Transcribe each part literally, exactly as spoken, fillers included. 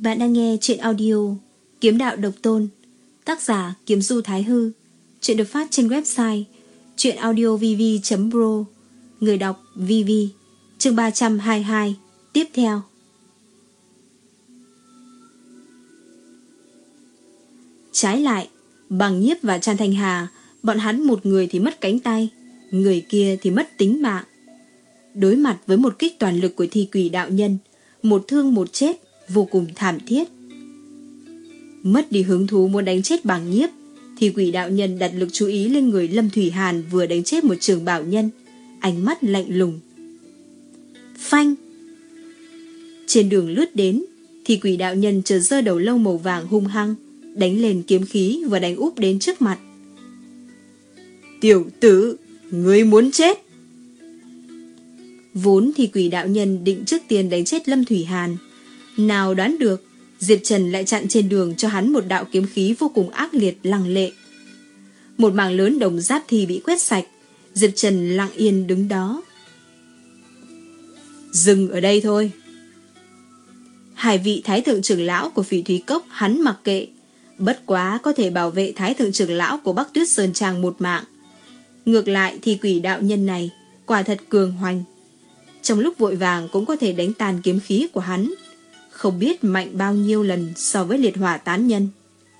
Bạn đang nghe truyện audio Kiếm Đạo Độc Tôn, tác giả Kiếm Du Thái Hư. Truyện được phát trên website truyệnaudiovv chấm pro. Người đọc vê vê. Chương ba trăm hai mươi hai. Tiếp theo. Trái lại, Bằng Nhiếp và Trăn Thanh Hà, bọn hắn một người thì mất cánh tay, người kia thì mất tính mạng. Đối mặt với một kích toàn lực của thi quỷ đạo nhân, một thương một chết, vô cùng thảm thiết. Mất đi hứng thú muốn đánh chết Bằng Nhiếp, thì quỷ đạo nhân đặt lực chú ý lên người Lâm Thủy Hàn vừa đánh chết một trường bảo nhân, ánh mắt lạnh lùng. Phanh! Trên đường lướt đến, thì quỷ đạo nhân chợt giơ đầu lâu màu vàng hung hăng, đánh lên kiếm khí và đánh úp đến trước mặt. Tiểu tử, ngươi muốn chết! Vốn thì quỷ đạo nhân định trước tiên đánh chết Lâm Thủy Hàn, nào đoán được Diệp Trần lại chặn trên đường cho hắn một đạo kiếm khí vô cùng ác liệt lăng lệ. Một mảng lớn đồng giáp thì bị quét sạch, Diệp Trần lặng yên đứng đó. Dừng ở đây thôi. Hai vị thái thượng trưởng lão của Phỉ Thúy Cốc hắn mặc kệ, bất quá có thể bảo vệ thái thượng trưởng lão của Bắc Tuyết Sơn Trang một mạng. Ngược lại thì quỷ đạo nhân này quả thật cường hoành, trong lúc vội vàng cũng có thể đánh tan kiếm khí của hắn, không biết mạnh bao nhiêu lần so với liệt hỏa tán nhân.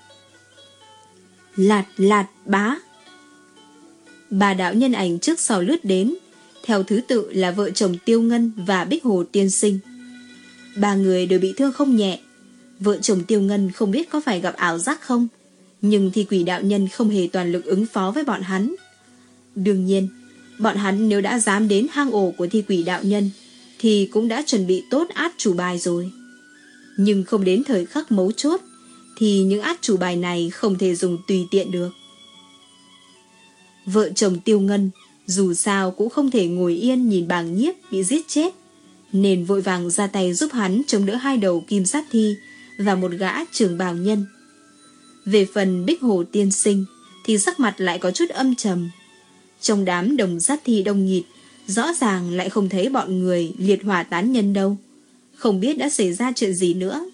Lạt lạt bá. Bà đạo nhân ảnh trước sau lướt đến, theo thứ tự là vợ chồng Tiêu Ngân và Bích Hồ tiên sinh. Ba người đều bị thương không nhẹ. Vợ chồng Tiêu Ngân không biết có phải gặp ảo giác không, nhưng thì quỷ đạo nhân không hề toàn lực ứng phó với bọn hắn. Đương nhiên, bọn hắn nếu đã dám đến hang ổ của thi quỷ đạo nhân thì cũng đã chuẩn bị tốt át chủ bài rồi. Nhưng không đến thời khắc mấu chốt thì những át chủ bài này không thể dùng tùy tiện được. Vợ chồng Tiêu Ngân dù sao cũng không thể ngồi yên nhìn Bàng Nhiếp bị giết chết, nên vội vàng ra tay giúp hắn chống đỡ hai đầu kim sát thi và một gã trưởng bào nhân. Về phần Bích Hồ tiên sinh thì sắc mặt lại có chút âm trầm. Trong đám đồng sát thi đông nghịt, rõ ràng lại không thấy bọn người liệt hỏa tán nhân đâu. Không biết đã xảy ra chuyện gì nữa.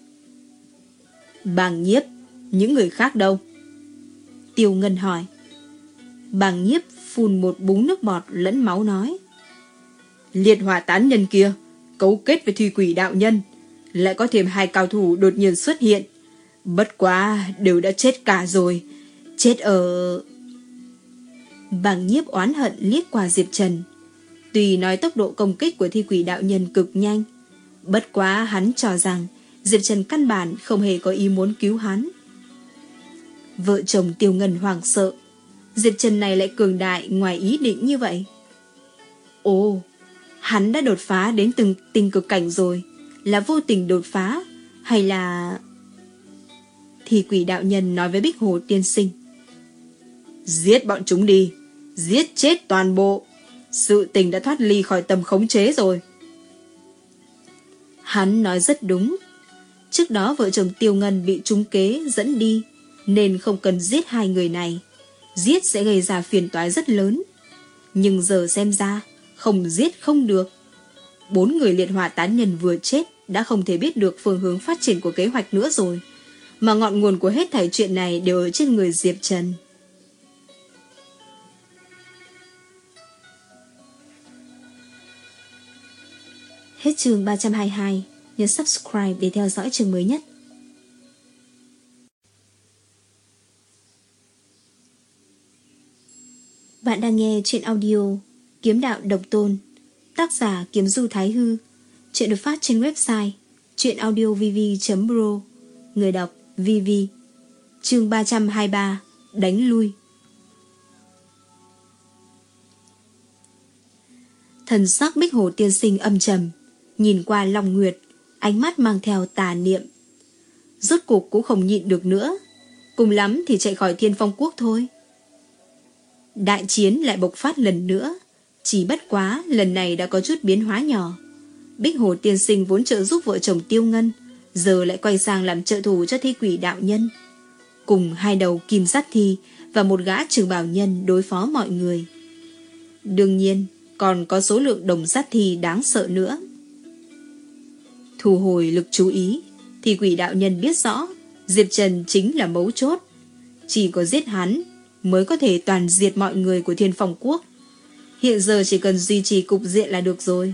Bàng Nhiếp, những người khác đâu? Tiêu Ngân hỏi. Bàng Nhiếp phun một búng nước bọt lẫn máu nói. Liệt hỏa tán nhân kia cấu kết với thủy quỷ đạo nhân, lại có thêm hai cao thủ đột nhiên xuất hiện. Bất quá đều đã chết cả rồi. Chết ở... Bàng Nhiếp oán hận liếc qua Diệp Trần. Tuy nói tốc độ công kích của thi quỷ đạo nhân cực nhanh, bất quá hắn cho rằng Diệp Trần căn bản không hề có ý muốn cứu hắn. Vợ chồng Tiêu Ngân hoảng sợ, Diệp Trần này lại cường đại ngoài ý định như vậy. Ồ, hắn đã đột phá đến từng tình cực cảnh rồi, là vô tình đột phá, hay là... Thì quỷ đạo nhân nói với Bích Hồ tiên sinh. Giết bọn chúng đi, giết chết toàn bộ. Sự tình đã thoát ly khỏi tầm khống chế rồi. Hắn nói rất đúng. Trước đó vợ chồng Tiêu Ngân bị trúng kế dẫn đi, nên không cần giết hai người này. Giết sẽ gây ra phiền toái rất lớn. Nhưng giờ xem ra không giết không được. Bốn người liệt hỏa tán nhân vừa chết đã không thể biết được phương hướng phát triển của kế hoạch nữa rồi. Mà ngọn nguồn của hết thảy chuyện này đều ở trên người Diệp Trần. Hết chương ba trăm hai mươi hai. Nhớ subscribe để theo dõi chương mới nhất. Bạn đang nghe truyện audio Kiếm Đạo Độc Tôn, tác giả Kiếm Du Thái Hư. Truyện được phát trên website truyệnaudiovv chấm pro. Người đọc vê vê. Chương ba trăm hai mươi ba. Đánh lui. Thần sắc Bích Hồ tiên sinh âm trầm, nhìn qua Long Nguyệt, ánh mắt mang theo tà niệm. Rốt cuộc cũng không nhịn được nữa, cùng lắm thì chạy khỏi Thiên Phong Quốc thôi. Đại chiến lại bộc phát lần nữa, chỉ bất quá lần này đã có chút biến hóa nhỏ. Bích Hồ tiên sinh vốn trợ giúp vợ chồng Tiêu Ngân, giờ lại quay sang làm trợ thủ cho thi quỷ đạo nhân, cùng hai đầu kim sát thi và một gã trường bảo nhân đối phó mọi người. Đương nhiên còn có số lượng đồng sát thi đáng sợ nữa. Thu hồi lực chú ý, thì quỷ đạo nhân biết rõ Diệp Trần chính là mấu chốt. Chỉ có giết hắn mới có thể toàn diệt mọi người của Thiên Phong Quốc. Hiện giờ chỉ cần duy trì cục diện là được rồi.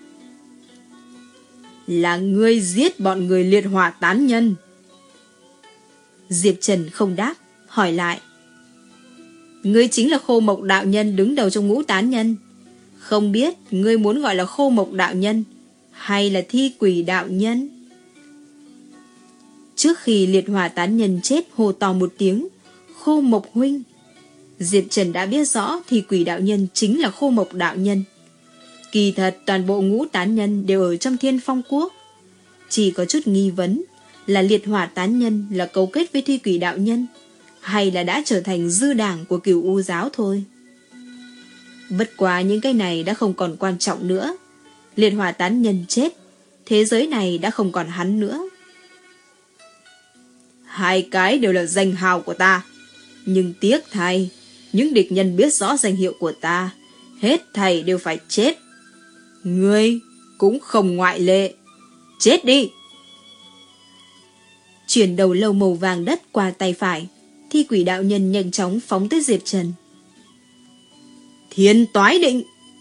Là ngươi giết bọn người liệt hỏa tán nhân. Diệp Trần không đáp, hỏi lại. Ngươi chính là Khô Mộc đạo nhân đứng đầu trong ngũ tán nhân. Không biết ngươi muốn gọi là Khô Mộc đạo nhân hay là Thi Quỷ đạo nhân? Trước khi liệt hỏa tán nhân chết hô to một tiếng Khô Mộc huynh, Diệp Trần đã biết rõ Thi Quỷ đạo nhân chính là Khô Mộc đạo nhân. Kỳ thật toàn bộ ngũ tán nhân đều ở trong Thiên Phong Quốc. Chỉ có chút nghi vấn là liệt hỏa tán nhân là cấu kết với Thi Quỷ đạo nhân hay là đã trở thành dư đảng của Cửu U giáo thôi. Bất quá những cái này đã không còn quan trọng nữa. Liệt hỏa tán nhân chết, thế giới này đã không còn hắn nữa. Hai cái đều là danh hào của ta, nhưng tiếc thay, những địch nhân biết rõ danh hiệu của ta, hết thảy đều phải chết. Ngươi cũng không ngoại lệ. Chết đi! Chuyển đầu lâu màu vàng đất qua tay phải, Thi Quỷ đạo nhân nhanh chóng phóng tới Diệp Trần. Thiên toái định!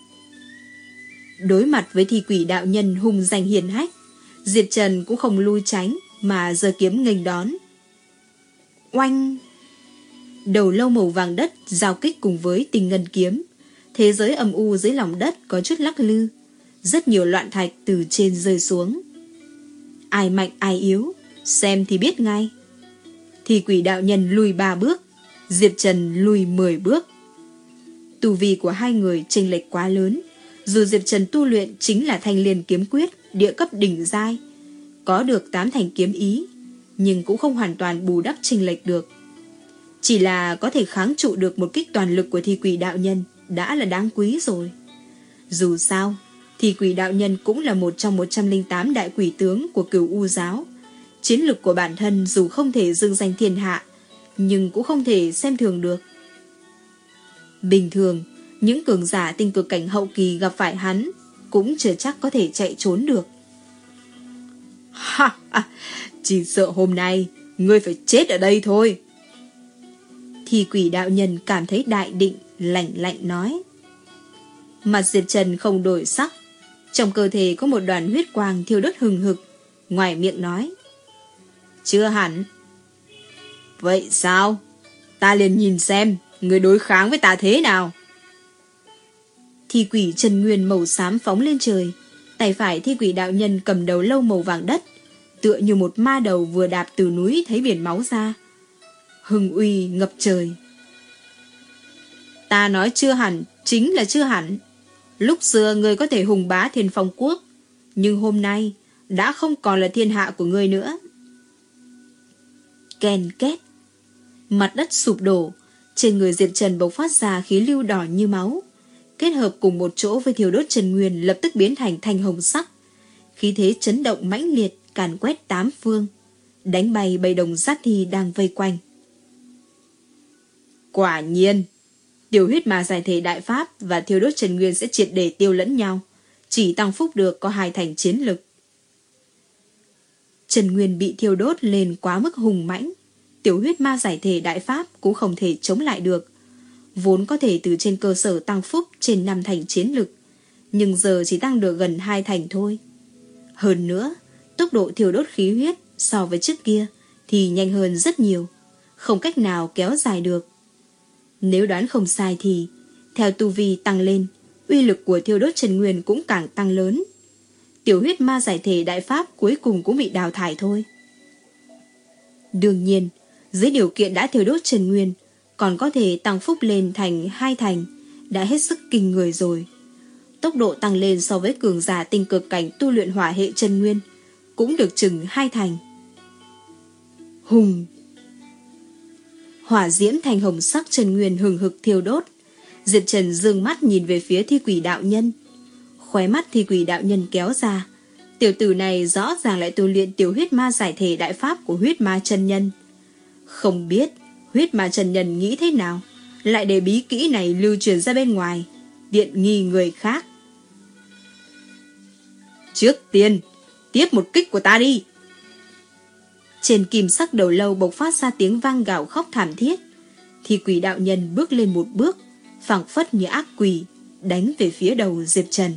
Đối mặt với Thi Quỷ đạo nhân hung danh hiển hách, Diệp Trần cũng không lui tránh mà giơ kiếm nghênh đón. Oanh! Đầu lâu màu vàng đất giao kích cùng với tinh ngân kiếm. Thế giới âm u dưới lòng đất có chút lắc lư. Rất nhiều loạn thạch từ trên rơi xuống. Ai mạnh ai yếu, xem thì biết ngay. Thì quỷ đạo nhân lùi ba bước, Diệp Trần lùi mười bước. Tu vi của hai người chênh lệch quá lớn. Dù Diệp Trần tu luyện chính là Thanh Liên kiếm quyết địa cấp đỉnh giai, có được tám thành kiếm ý, nhưng cũng không hoàn toàn bù đắp chênh lệch được. Chỉ là có thể kháng trụ được một kích toàn lực của Thi Quỷ đạo nhân đã là đáng quý rồi. Dù sao, Thi Quỷ đạo nhân cũng là một trong một trăm lẻ tám đại quỷ tướng của Cửu U giáo. Chiến lực của bản thân dù không thể dương danh thiên hạ, nhưng cũng không thể xem thường được. Bình thường, những cường giả tinh cực cảnh hậu kỳ gặp phải hắn cũng chưa chắc có thể chạy trốn được. Ha ha, chỉ sợ hôm nay ngươi phải chết ở đây thôi. Thi Quỷ đạo nhân cảm thấy đại định, lạnh lạnh nói. Mặt Diệp Trần không đổi sắc, trong cơ thể có một đoàn huyết quang thiêu đốt hừng hực, ngoài miệng nói. Chưa hẳn. Vậy sao? Ta liền nhìn xem người đối kháng với ta thế nào. Thi Quỷ Trần Nguyên màu xám phóng lên trời, tay phải Thi Quỷ đạo nhân cầm đầu lâu màu vàng đất, tựa như một ma đầu vừa đạp từ núi thấy biển máu ra. Hưng uy ngập trời. Ta nói chưa hẳn chính là chưa hẳn. Lúc xưa ngươi có thể hùng bá Thiên Phong Quốc, nhưng hôm nay đã không còn là thiên hạ của ngươi nữa. Ken két. Mặt đất sụp đổ, trên người Diệp Trần bộc phát ra khí lưu đỏ như máu, kết hợp cùng một chỗ với thiêu đốt Trần Nguyên lập tức biến thành thanh hồng sắc. Khí thế chấn động mãnh liệt càn quét tám phương, đánh bay bầy đồng sát thi đang vây quanh. Quả nhiên, tiểu huyết ma giải thể đại pháp và thiêu đốt Trần Nguyên sẽ triệt để tiêu lẫn nhau, chỉ tăng phúc được có hai thành chiến lực. Trần Nguyên bị thiêu đốt lên quá mức hùng mãnh, tiểu huyết ma giải thể đại pháp cũng không thể chống lại được. Vốn có thể từ trên cơ sở tăng phúc trên năm thành chiến lực, nhưng giờ chỉ tăng được gần hai thành thôi. Hơn nữa, tốc độ thiêu đốt khí huyết so với trước kia thì nhanh hơn rất nhiều, không cách nào kéo dài được. Nếu đoán không sai thì, theo tu vi tăng lên, uy lực của thiêu đốt Trần Nguyên cũng càng tăng lớn. Tiểu huyết ma giải thể đại pháp cuối cùng cũng bị đào thải thôi. Đương nhiên, dưới điều kiện đã thiêu đốt Trần Nguyên, còn có thể tăng phúc lên thành hai thành, đã hết sức kinh người rồi. Tốc độ tăng lên so với cường giả tinh cực cảnh tu luyện hỏa hệ Trần Nguyên, cũng được chừng hai thành. Hùng! Hỏa diễm thành hồng sắc Trần Nguyên hừng hực thiêu đốt. Diệp Trần dương mắt nhìn về phía Thi Quỷ đạo nhân. Khóe mắt Thi Quỷ đạo nhân kéo ra. Tiểu tử này rõ ràng lại tu luyện tiểu huyết ma giải thể đại pháp của huyết ma chân nhân. Không biết huyết ma chân nhân nghĩ thế nào, lại để bí kỹ này lưu truyền ra bên ngoài, tiện nghi người khác. Trước tiên, tiếp một kích của ta đi. Trên kim sắc đầu lâu bộc phát ra tiếng vang gào khóc thảm thiết. Thì quỷ đạo nhân bước lên một bước, phảng phất như ác quỷ, đánh về phía đầu Diệp Trần.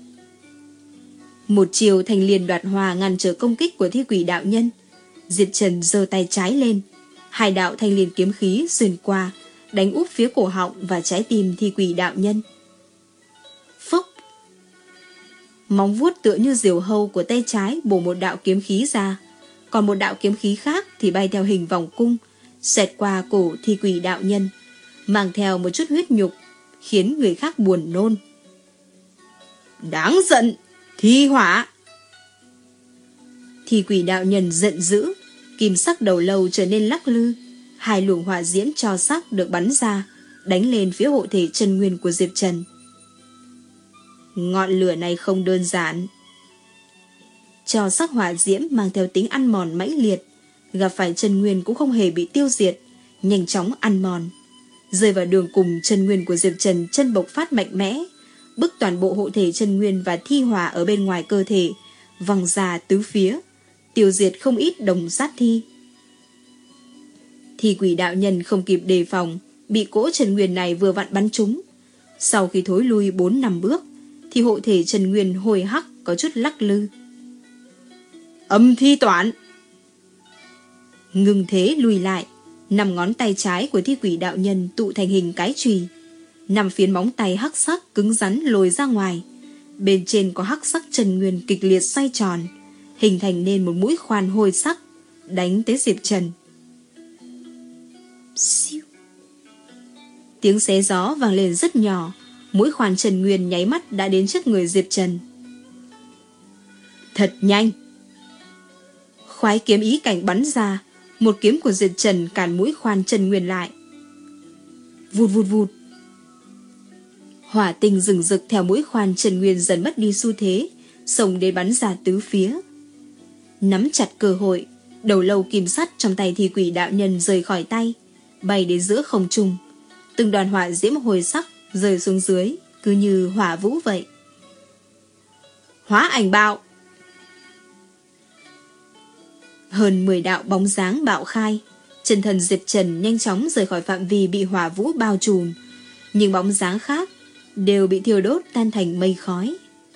Một chiều thành liền đoạt hòa ngăn trở công kích của thi quỷ đạo nhân. Diệp Trần giơ tay trái lên, hai đạo thanh liền kiếm khí xuyên qua, đánh úp phía cổ họng và trái tim thi quỷ đạo nhân. Phốc! Móng vuốt tựa như diều hâu của tay trái bổ một đạo kiếm khí ra, còn một đạo kiếm khí khác thì bay theo hình vòng cung, xẹt qua cổ thi quỷ đạo nhân, mang theo một chút huyết nhục, khiến người khác buồn nôn. Đáng giận! Thi hỏa! Thi quỷ đạo nhân giận dữ, kim sắc đầu lâu trở nên lắc lư, hai luồng hỏa diễm tro sắc được bắn ra, đánh lên phía hộ thể chân nguyên của Diệp Trần. Ngọn lửa này không đơn giản. Tro sắc hỏa diễm mang theo tính ăn mòn mãnh liệt, gặp phải chân nguyên cũng không hề bị tiêu diệt, nhanh chóng ăn mòn. Rơi vào đường cùng, chân nguyên của Diệp Trần chân bộc phát mạnh mẽ, bức toàn bộ hộ thể chân nguyên và thi hỏa ở bên ngoài cơ thể văng ra tứ phía, tiêu diệt không ít đồng sát thi. Thi quỷ đạo nhân không kịp đề phòng, bị cỗ chân nguyên này vừa vặn bắn trúng. Sau khi thối lui bốn năm bước, thì hộ thể chân nguyên hồi hắc có chút lắc lư. Âm thi toản! Ngừng thế lùi lại, năm ngón tay trái của thi quỷ đạo nhân tụ thành hình cái chùy, năm phiến móng tay hắc sắc cứng rắn lồi ra ngoài, bên trên có hắc sắc chân nguyên kịch liệt xoay tròn, hình thành nên một mũi khoan hôi sắc, đánh tới Diệp Trần. Siêu. Tiếng xé gió vang lên rất nhỏ, mũi khoan chân nguyên nháy mắt đã đến trước người Diệp Trần. Thật nhanh! Khoái kiếm ý cảnh bắn ra, một kiếm của Diệp Trần cản mũi khoan chân nguyên lại. Vụt vụt vụt. Hỏa tinh rừng rực theo mũi khoan chân nguyên dần mất đi xu thế, xông đến bắn ra tứ phía. Nắm chặt cơ hội, đầu lâu kim sắt trong tay thi quỷ đạo nhân rời khỏi tay, bay đến giữa không trung. Từng đoàn hỏa diễm hồi sắc rơi xuống dưới, cứ như hỏa vũ vậy. Hóa ảnh bạo! Hơn mười đạo bóng dáng bạo khai, chân thần Diệp Trần nhanh chóng rời khỏi phạm vi bị hỏa vũ bao trùm, nhưng bóng dáng khác đều bị thiêu đốt tan thành mây khói.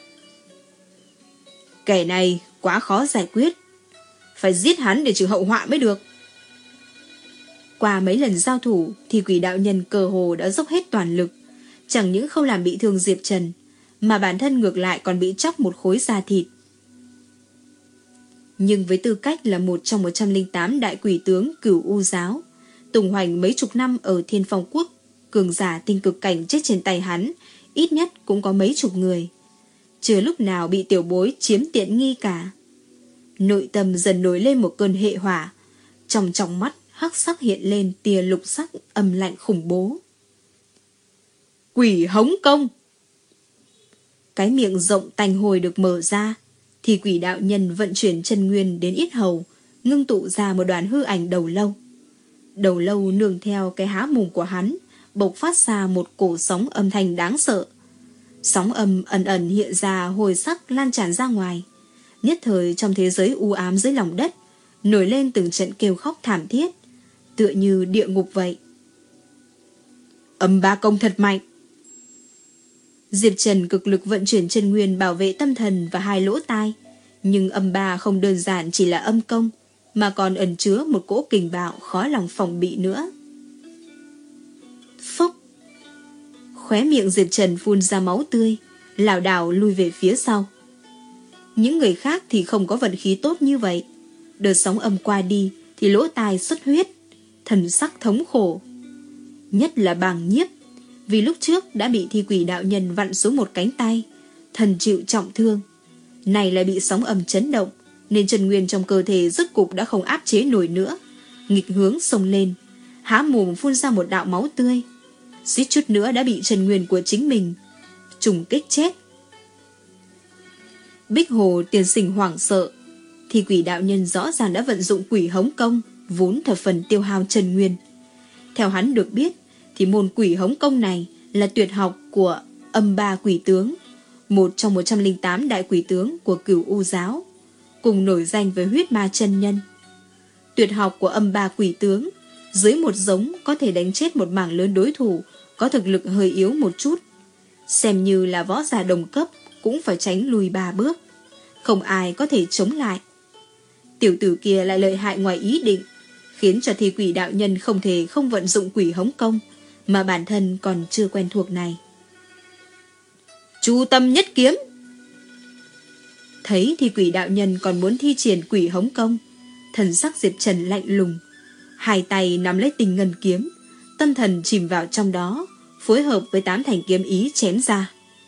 Kẻ này quá khó giải quyết, phải giết hắn để trừ hậu họa mới được. Qua mấy lần giao thủ thì quỷ đạo nhân cơ hồ đã dốc hết toàn lực, chẳng những không làm bị thương Diệp Trần, mà bản thân ngược lại còn bị chóc một khối da thịt. Nhưng với tư cách là một trong một trăm lẻ tám đại quỷ tướng Cửu U giáo, tùng hoành mấy chục năm ở Thiên Phong Quốc, cường giả tinh cực cảnh chết trên tay hắn ít nhất cũng có mấy chục người, chưa lúc nào bị tiểu bối chiếm tiện nghi cả. Nội tâm dần nổi lên một cơn hệ hỏa, trong trong mắt hắc sắc hiện lên tia lục sắc âm lạnh khủng bố. Quỷ hống công! Cái miệng rộng tanh hồi được mở ra, thì quỷ đạo nhân vận chuyển chân nguyên đến yết hầu, ngưng tụ ra một đoàn hư ảnh đầu lâu. Đầu lâu nương theo cái há mồm của hắn, bộc phát ra một cổ sóng âm thanh đáng sợ. Sóng âm ẩn ẩn hiện ra hồi sắc lan tràn ra ngoài. Nhất thời trong thế giới u ám dưới lòng đất, nổi lên từng trận kêu khóc thảm thiết, tựa như địa ngục vậy. Âm ba công thật mạnh! Diệp Trần cực lực vận chuyển chân nguyên bảo vệ tâm thần và hai lỗ tai, nhưng âm ba không đơn giản chỉ là âm công, mà còn ẩn chứa một cỗ kình bạo khó lòng phòng bị nữa. Phốc! Khóe miệng Diệp Trần phun ra máu tươi, lảo đảo lui về phía sau. Những người khác thì không có vận khí tốt như vậy. Đợt sóng âm qua đi thì lỗ tai xuất huyết, thần sắc thống khổ. Nhất là Bàng Nhiếp, vì lúc trước đã bị thi quỷ đạo nhân vặn xuống một cánh tay, thần chịu trọng thương. Này lại bị sóng âm chấn động, nên chân nguyên trong cơ thể rốt cục đã không áp chế nổi nữa, nghịch hướng xông lên, há mồm phun ra một đạo máu tươi, suýt chút nữa đã bị chân nguyên của chính mình trùng kích chết. Bích Hồ tiền sinh hoảng sợ, thì quỷ đạo nhân rõ ràng đã vận dụng quỷ hống công, vốn thập phần tiêu hao chân nguyên. Theo hắn được biết, thì môn quỷ hống công này là tuyệt học của âm ba quỷ tướng, một trong một trăm lẻ tám đại quỷ tướng của Cửu U giáo, cùng nổi danh với huyết ma chân nhân. Tuyệt học của âm ba quỷ tướng, dưới một giống có thể đánh chết một mảng lớn đối thủ có thực lực hơi yếu một chút. Xem như là võ giả đồng cấp cũng phải tránh lùi ba bước. Không ai có thể chống lại. Tiểu tử kia lại lợi hại ngoài ý định, khiến cho thi quỷ đạo nhân không thể không vận dụng quỷ hống công, mà bản thân còn chưa quen thuộc này. Chu tâm nhất kiếm. Thấy thi quỷ đạo nhân còn muốn thi triển quỷ hống công, thần sắc Diệp Trần lạnh lùng, hai tay nắm lấy tinh ngân kiếm, tâm thần chìm vào trong đó, phối hợp với tám thành kiếm ý chém ra.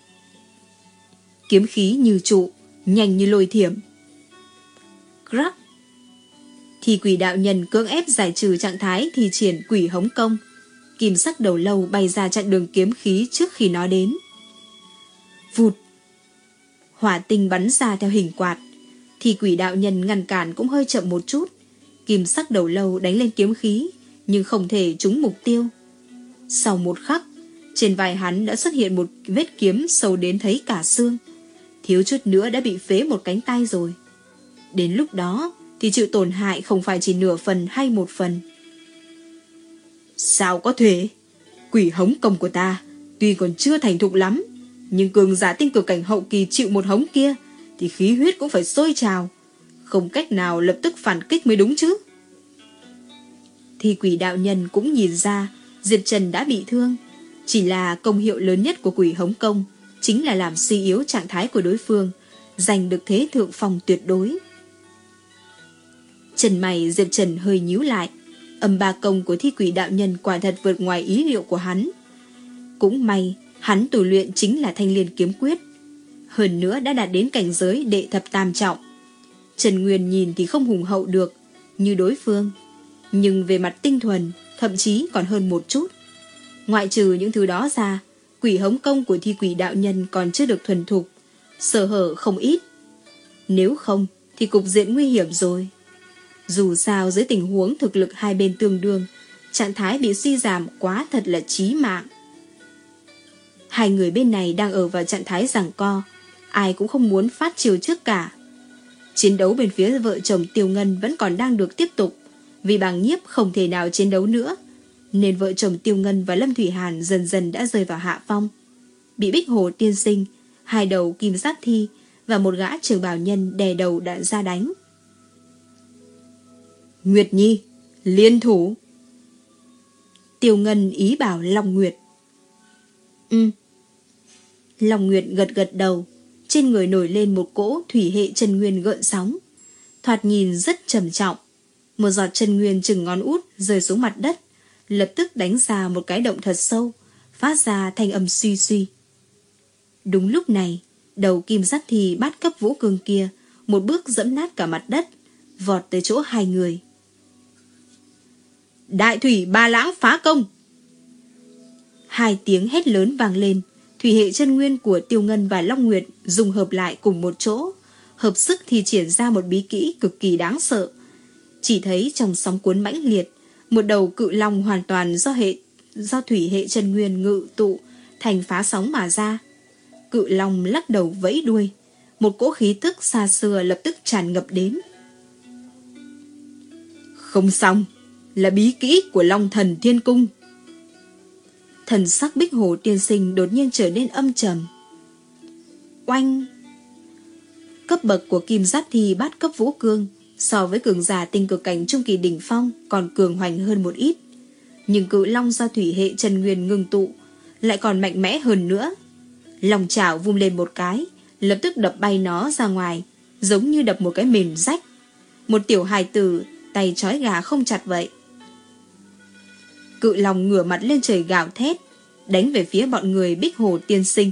Kiếm khí như trụ, nhanh như lôi thiểm. Crack. Thì quỷ đạo nhân cưỡng ép giải trừ trạng thái thi triển quỷ hống công, kim sắc đầu lâu bay ra chặn đường kiếm khí trước khi nó đến. Vụt. Hỏa tinh bắn ra theo hình quạt, thì quỷ đạo nhân ngăn cản cũng hơi chậm một chút. Kim sắc đầu lâu đánh lên kiếm khí, nhưng không thể trúng mục tiêu. Sau một khắc, trên vai hắn đã xuất hiện một vết kiếm sâu đến thấy cả xương, thiếu chút nữa đã bị phế một cánh tay rồi. Đến lúc đó thì chịu tổn hại không phải chỉ nửa phần hay một phần. Sao có thể? Quỷ hống công của ta tuy còn chưa thành thục lắm, nhưng cường giả tinh cực cảnh hậu kỳ chịu một hống kia thì khí huyết cũng phải sôi trào, không cách nào lập tức phản kích mới đúng chứ. Thì quỷ đạo nhân cũng nhìn ra Diệp Trần đã bị thương, chỉ là công hiệu lớn nhất của quỷ hống công chính là làm suy yếu trạng thái của đối phương, giành được thế thượng phong tuyệt đối. Chân mày Diệp Trần hơi nhíu lại, âm ba công của thi quỷ đạo nhân quả thật vượt ngoài ý liệu của hắn. Cũng may hắn tu luyện chính là Thanh Liên kiếm quyết, hơn nữa đã đạt đến cảnh giới đệ thập tam trọng. Trần Nguyên nhìn thì không hùng hậu được như đối phương, nhưng về mặt tinh thuần thậm chí còn hơn một chút. Ngoại trừ những thứ đó ra, quỷ hống công của thi quỷ đạo nhân còn chưa được thuần thục, sở hở không ít. Nếu không thì cục diện nguy hiểm rồi. Dù sao dưới tình huống thực lực hai bên tương đương, trạng thái bị suy giảm quá thật là chí mạng. Hai người bên này đang ở vào trạng thái giằng co, ai cũng không muốn phát chiều trước cả. Chiến đấu bên phía vợ chồng Tiêu Ngân vẫn còn đang được tiếp tục, vì Bàng Nhiếp không thể nào chiến đấu nữa, nên vợ chồng Tiêu Ngân và Lâm Thủy Hàn dần dần đã rơi vào hạ phong, bị Bích Hồ tiên sinh, hai đầu kim sát thi và một gã trường bảo nhân đè đầu đã ra đánh. Nguyệt Nhi, liên thủ. Tiêu Ngân ý bảo Long Nguyệt. Ừ. Long Nguyệt gật gật đầu, trên người nổi lên một cỗ thủy hệ chân nguyên gợn sóng, thoạt nhìn rất trầm trọng. Một giọt chân nguyên chừng ngón út rơi xuống mặt đất, lập tức đánh ra một cái động thật sâu, phát ra thanh âm suy suy. Đúng lúc này, đầu kim sắc thì bát cấp vũ cương kia một bước dẫm nát cả mặt đất, vọt tới chỗ hai người. Đại thủy ba lãng phá công. Hai tiếng hét lớn vang lên, thủy hệ chân nguyên của Tiêu Ngân và Long Nguyệt dùng hợp lại cùng một chỗ, hợp sức thì triển ra một bí kỹ cực kỳ đáng sợ. Chỉ thấy trong sóng cuốn mãnh liệt, một đầu cự long hoàn toàn do hệ do thủy hệ chân nguyên ngự tụ thành phá sóng mà ra. Cự long lắc đầu vẫy đuôi, một cỗ khí tức xa xưa lập tức tràn ngập đến. Không xong, là bí kỹ của Long Thần Thiên Cung. Thần sắc Bích Hồ tiên sinh đột nhiên trở nên âm trầm. Oanh! Cấp bậc của kim giáp thi bát cấp vũ cương so với cường giả tinh cực cảnh trung kỳ đỉnh phong còn cường hoành hơn một ít, nhưng cự long do thủy hệ chân nguyên ngưng tụ lại còn mạnh mẽ hơn nữa. Lòng chảo vung lên một cái, lập tức đập bay nó ra ngoài, giống như đập một cái mền rách. Một tiểu hài tử tay trói gà không chặt vậy. Cự long ngửa mặt lên trời gào thét, đánh về phía bọn người Bích Hồ tiên sinh.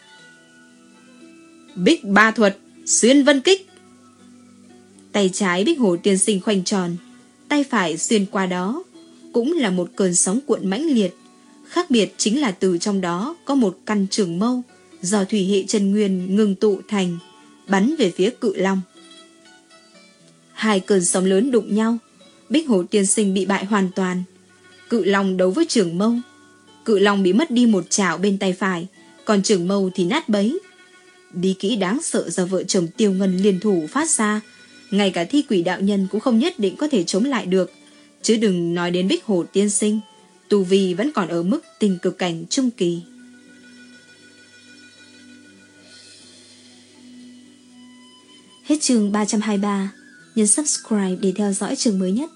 Bích ba thuật, xuyên vân kích. Tay trái Bích Hồ tiên sinh khoanh tròn, tay phải xuyên qua đó, cũng là một cơn sóng cuộn mãnh liệt. Khác biệt chính là từ trong đó có một căn trường mâu do thủy hệ chân nguyên ngưng tụ thành, bắn về phía cự long. Hai cơn sóng lớn đụng nhau, Bích Hồ tiên sinh bị bại hoàn toàn. Cự long đấu với trường mâu, cự long bị mất đi một chảo bên tay phải, còn trường mâu thì nát bấy. Bí kỹ đáng sợ do vợ chồng Tiêu Ngân liên thủ phát ra, Ngay cả thi quỷ đạo nhân cũng không nhất định có thể chống lại được, chứ đừng nói đến Bích Hồ tiên sinh. Tu vi vẫn còn ở mức tình cực cảnh trung kỳ. Hết chương ba trăm hai mươi ba. Nhấn subscribe để theo dõi chương mới nhất.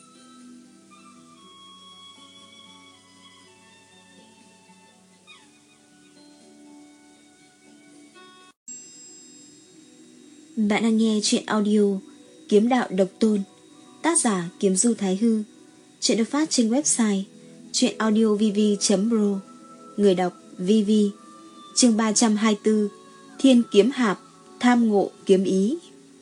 Bạn đang nghe truyện audio Kiếm Đạo Độc Tôn, tác giả Kiếm Du Thái Hư. Truyện được phát trên website truyệnaudiovv chấm pro. Người đọc vê vê. Chương ba trăm hai mươi tư. Thiên Kiếm Hạp, tham ngộ kiếm ý.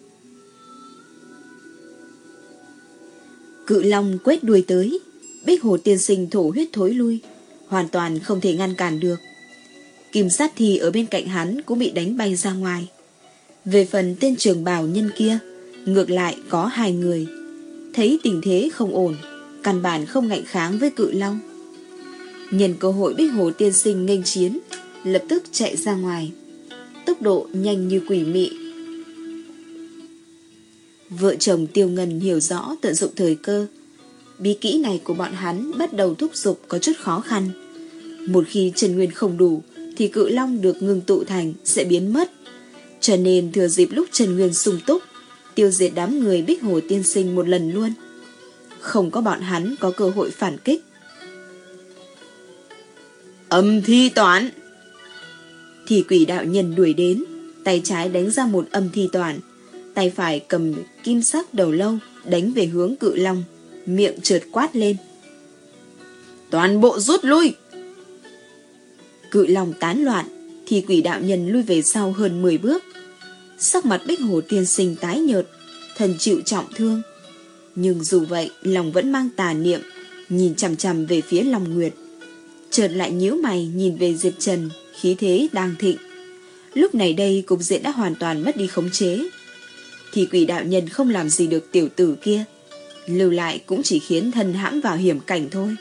Cự long quét đuôi tới, Bích Hồ tiên sinh thổ huyết thối lui, hoàn toàn không thể ngăn cản được. Kim sát thi ở bên cạnh hắn cũng bị đánh bay ra ngoài. Về phần tên trường bào nhân kia, ngược lại có hai người, thấy tình thế không ổn, căn bản không ngạnh kháng với cự long. Nhân cơ hội Bích Hồ tiên sinh nghênh chiến, lập tức chạy ra ngoài, tốc độ nhanh như quỷ mị. Vợ chồng Tiêu Ngân hiểu rõ tận dụng thời cơ. Bí kỹ này của bọn hắn bắt đầu thúc giục có chút khó khăn. Một khi chân nguyên không đủ thì cự long được ngưng tụ thành sẽ biến mất. Cho nên thừa dịp lúc chân nguyên sung túc, tiêu diệt đám người Bích Hồ tiên sinh một lần luôn. Không có bọn hắn có cơ hội phản kích. Âm thi toán. Thì quỷ đạo nhân đuổi đến, tay trái đánh ra một âm thi toán, tay phải cầm kim sắc đầu lâu đánh về hướng cự long, miệng chợt quát lên: toàn bộ rút lui. Cự long tán loạn, thì quỷ đạo nhân lui về sau hơn mười bước. Sắc mặt Bích Hồ tiên sinh tái nhợt, thần chịu trọng thương, nhưng dù vậy lòng vẫn mang tà niệm, nhìn chằm chằm về phía Long Nguyệt. Chợt lại nhíu mày nhìn về Diệp Trần, khí thế đang thịnh. Lúc này đây cục diện đã hoàn toàn mất đi khống chế. Thì quỷ đạo nhân không làm gì được tiểu tử kia, lưu lại cũng chỉ khiến thân hãm vào hiểm cảnh thôi.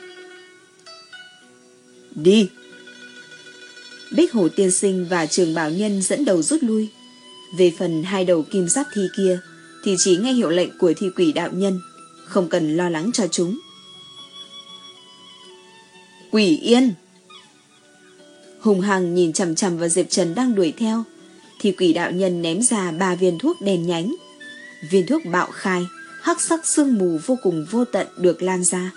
Đi. Bích Hồ tiên sinh và Trường Bảo Nhân dẫn đầu rút lui. Về phần hai đầu kim giáp thi kia thì chỉ nghe hiệu lệnh của thi quỷ đạo nhân, không cần lo lắng cho chúng. Quỷ Yên. Hùng hằng nhìn chằm chằm vào Diệp Trần đang đuổi theo, thì quỷ đạo nhân ném ra ba viên thuốc đèn nhánh. Viên thuốc bạo khai, hắc sắc sương mù vô cùng vô tận được lan ra.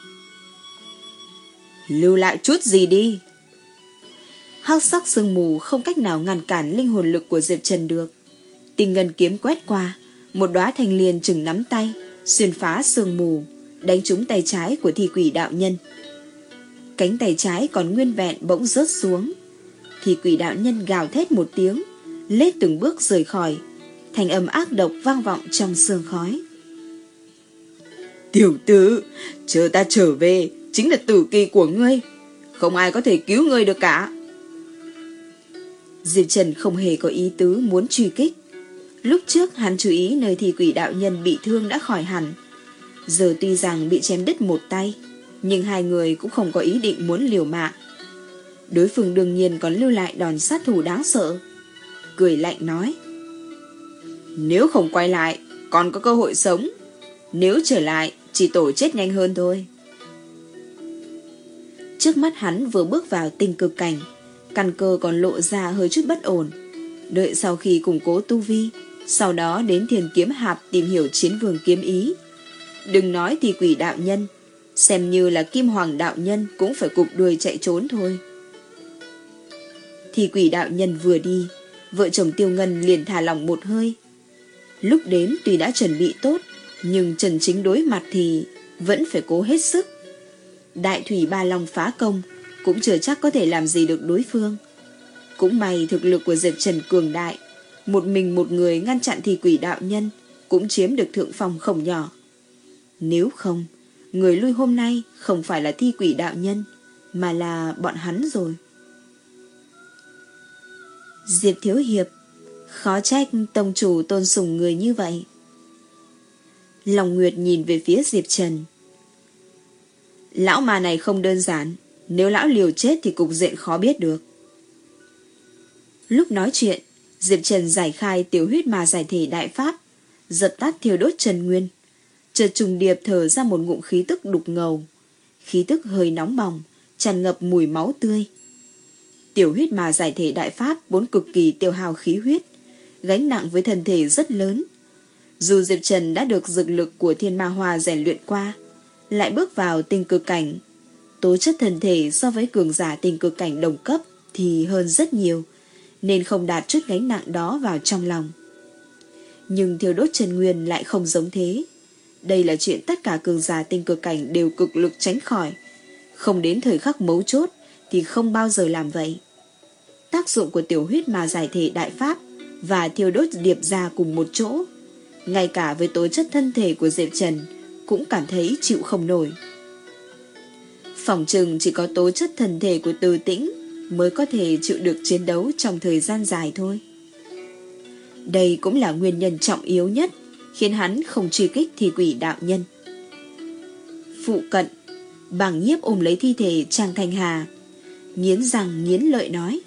Lưu lại chút gì đi. Hắc sắc sương mù không cách nào ngăn cản linh hồn lực của Diệp Trần được. Tinh ngân kiếm quét qua, một đóa thanh liên chừng nắm tay, xuyên phá sương mù, đánh trúng tay trái của thi quỷ đạo nhân. Cánh tay trái còn nguyên vẹn bỗng rớt xuống. Thì quỷ đạo nhân gào thét một tiếng, lết từng bước rời khỏi, thành âm ác độc vang vọng trong sương khói. Tiểu tử, chờ ta trở về chính là tử kỳ của ngươi, không ai có thể cứu ngươi được cả. Diệp Trần không hề có ý tứ muốn truy kích. Lúc trước hắn chú ý nơi thi quỷ đạo nhân bị thương đã khỏi hẳn. Giờ tuy rằng bị chém đứt một tay, nhưng hai người cũng không có ý định muốn liều mạng. Đối phương đương nhiên còn lưu lại đòn sát thủ đáng sợ. Cười lạnh nói: nếu không quay lại còn có cơ hội sống, nếu trở lại chỉ tổ chết nhanh hơn thôi. Trước mắt hắn vừa bước vào tinh cực cảnh, căn cơ còn lộ ra hơi chút bất ổn. Đợi sau khi củng cố tu vi, sau đó đến Thiên Kiếm Hạp tìm hiểu chiến vương kiếm ý. Đừng nói thì quỷ đạo nhân, xem như là Kim Hoàng đạo nhân cũng phải cụp đuôi chạy trốn thôi. Thì quỷ đạo nhân vừa đi, vợ chồng Tiêu Ngân liền thả lỏng một hơi. Lúc đến tuy đã chuẩn bị tốt, nhưng Trần Chính đối mặt thì vẫn phải cố hết sức. Đại thủy ba long phá công cũng chưa chắc có thể làm gì được đối phương. Cũng may thực lực của Diệp Trần cường đại, một mình một người ngăn chặn thì quỷ đạo nhân cũng chiếm được thượng phong không nhỏ. Nếu không, người lui hôm nay không phải là thi quỷ đạo nhân, mà là bọn hắn rồi. Diệp Thiếu Hiệp, khó trách tông chủ tôn sùng người như vậy. Lòng Nguyệt nhìn về phía Diệp Trần. Lão mà này không đơn giản, nếu lão liều chết thì cục diện khó biết được. Lúc nói chuyện, Diệp Trần giải khai tiểu huyết mà giải thể đại pháp, dập tắt thiêu đốt Trần Nguyên, chợt trùng điệp thở ra một ngụm khí tức đục ngầu, khí tức hơi nóng bỏng, tràn ngập mùi máu tươi. Tiểu huyết mà giải thể đại pháp vốn cực kỳ tiêu hao khí huyết, gánh nặng với thân thể rất lớn. Dù Diệp Trần đã được dược lực của thiên ma hoa rèn luyện qua, lại bước vào tinh cực cảnh, tố chất thân thể so với cường giả tinh cực cảnh đồng cấp thì hơn rất nhiều, nên không đạt chút gánh nặng đó vào trong lòng. Nhưng thiêu đốt Trần Nguyên lại không giống thế. Đây là chuyện tất cả cường giả tinh cực cảnh đều cực lực tránh khỏi. Không đến thời khắc mấu chốt thì không bao giờ làm vậy. Tác dụng của tiểu huyết mà giải thể đại pháp và thiêu đốt điệp ra cùng một chỗ, ngay cả với tố chất thân thể của Diệp Trần cũng cảm thấy chịu không nổi. Phỏng chừng chỉ có tố chất thân thể của Từ Tĩnh mới có thể chịu được chiến đấu trong thời gian dài thôi. Đây cũng là nguyên nhân trọng yếu nhất khiến hắn không truy kích thi quỷ đạo nhân. Phụ cận, Bàng Nhiếp ôm lấy thi thể Trang Thanh Hà, nghiến răng nghiến lợi nói: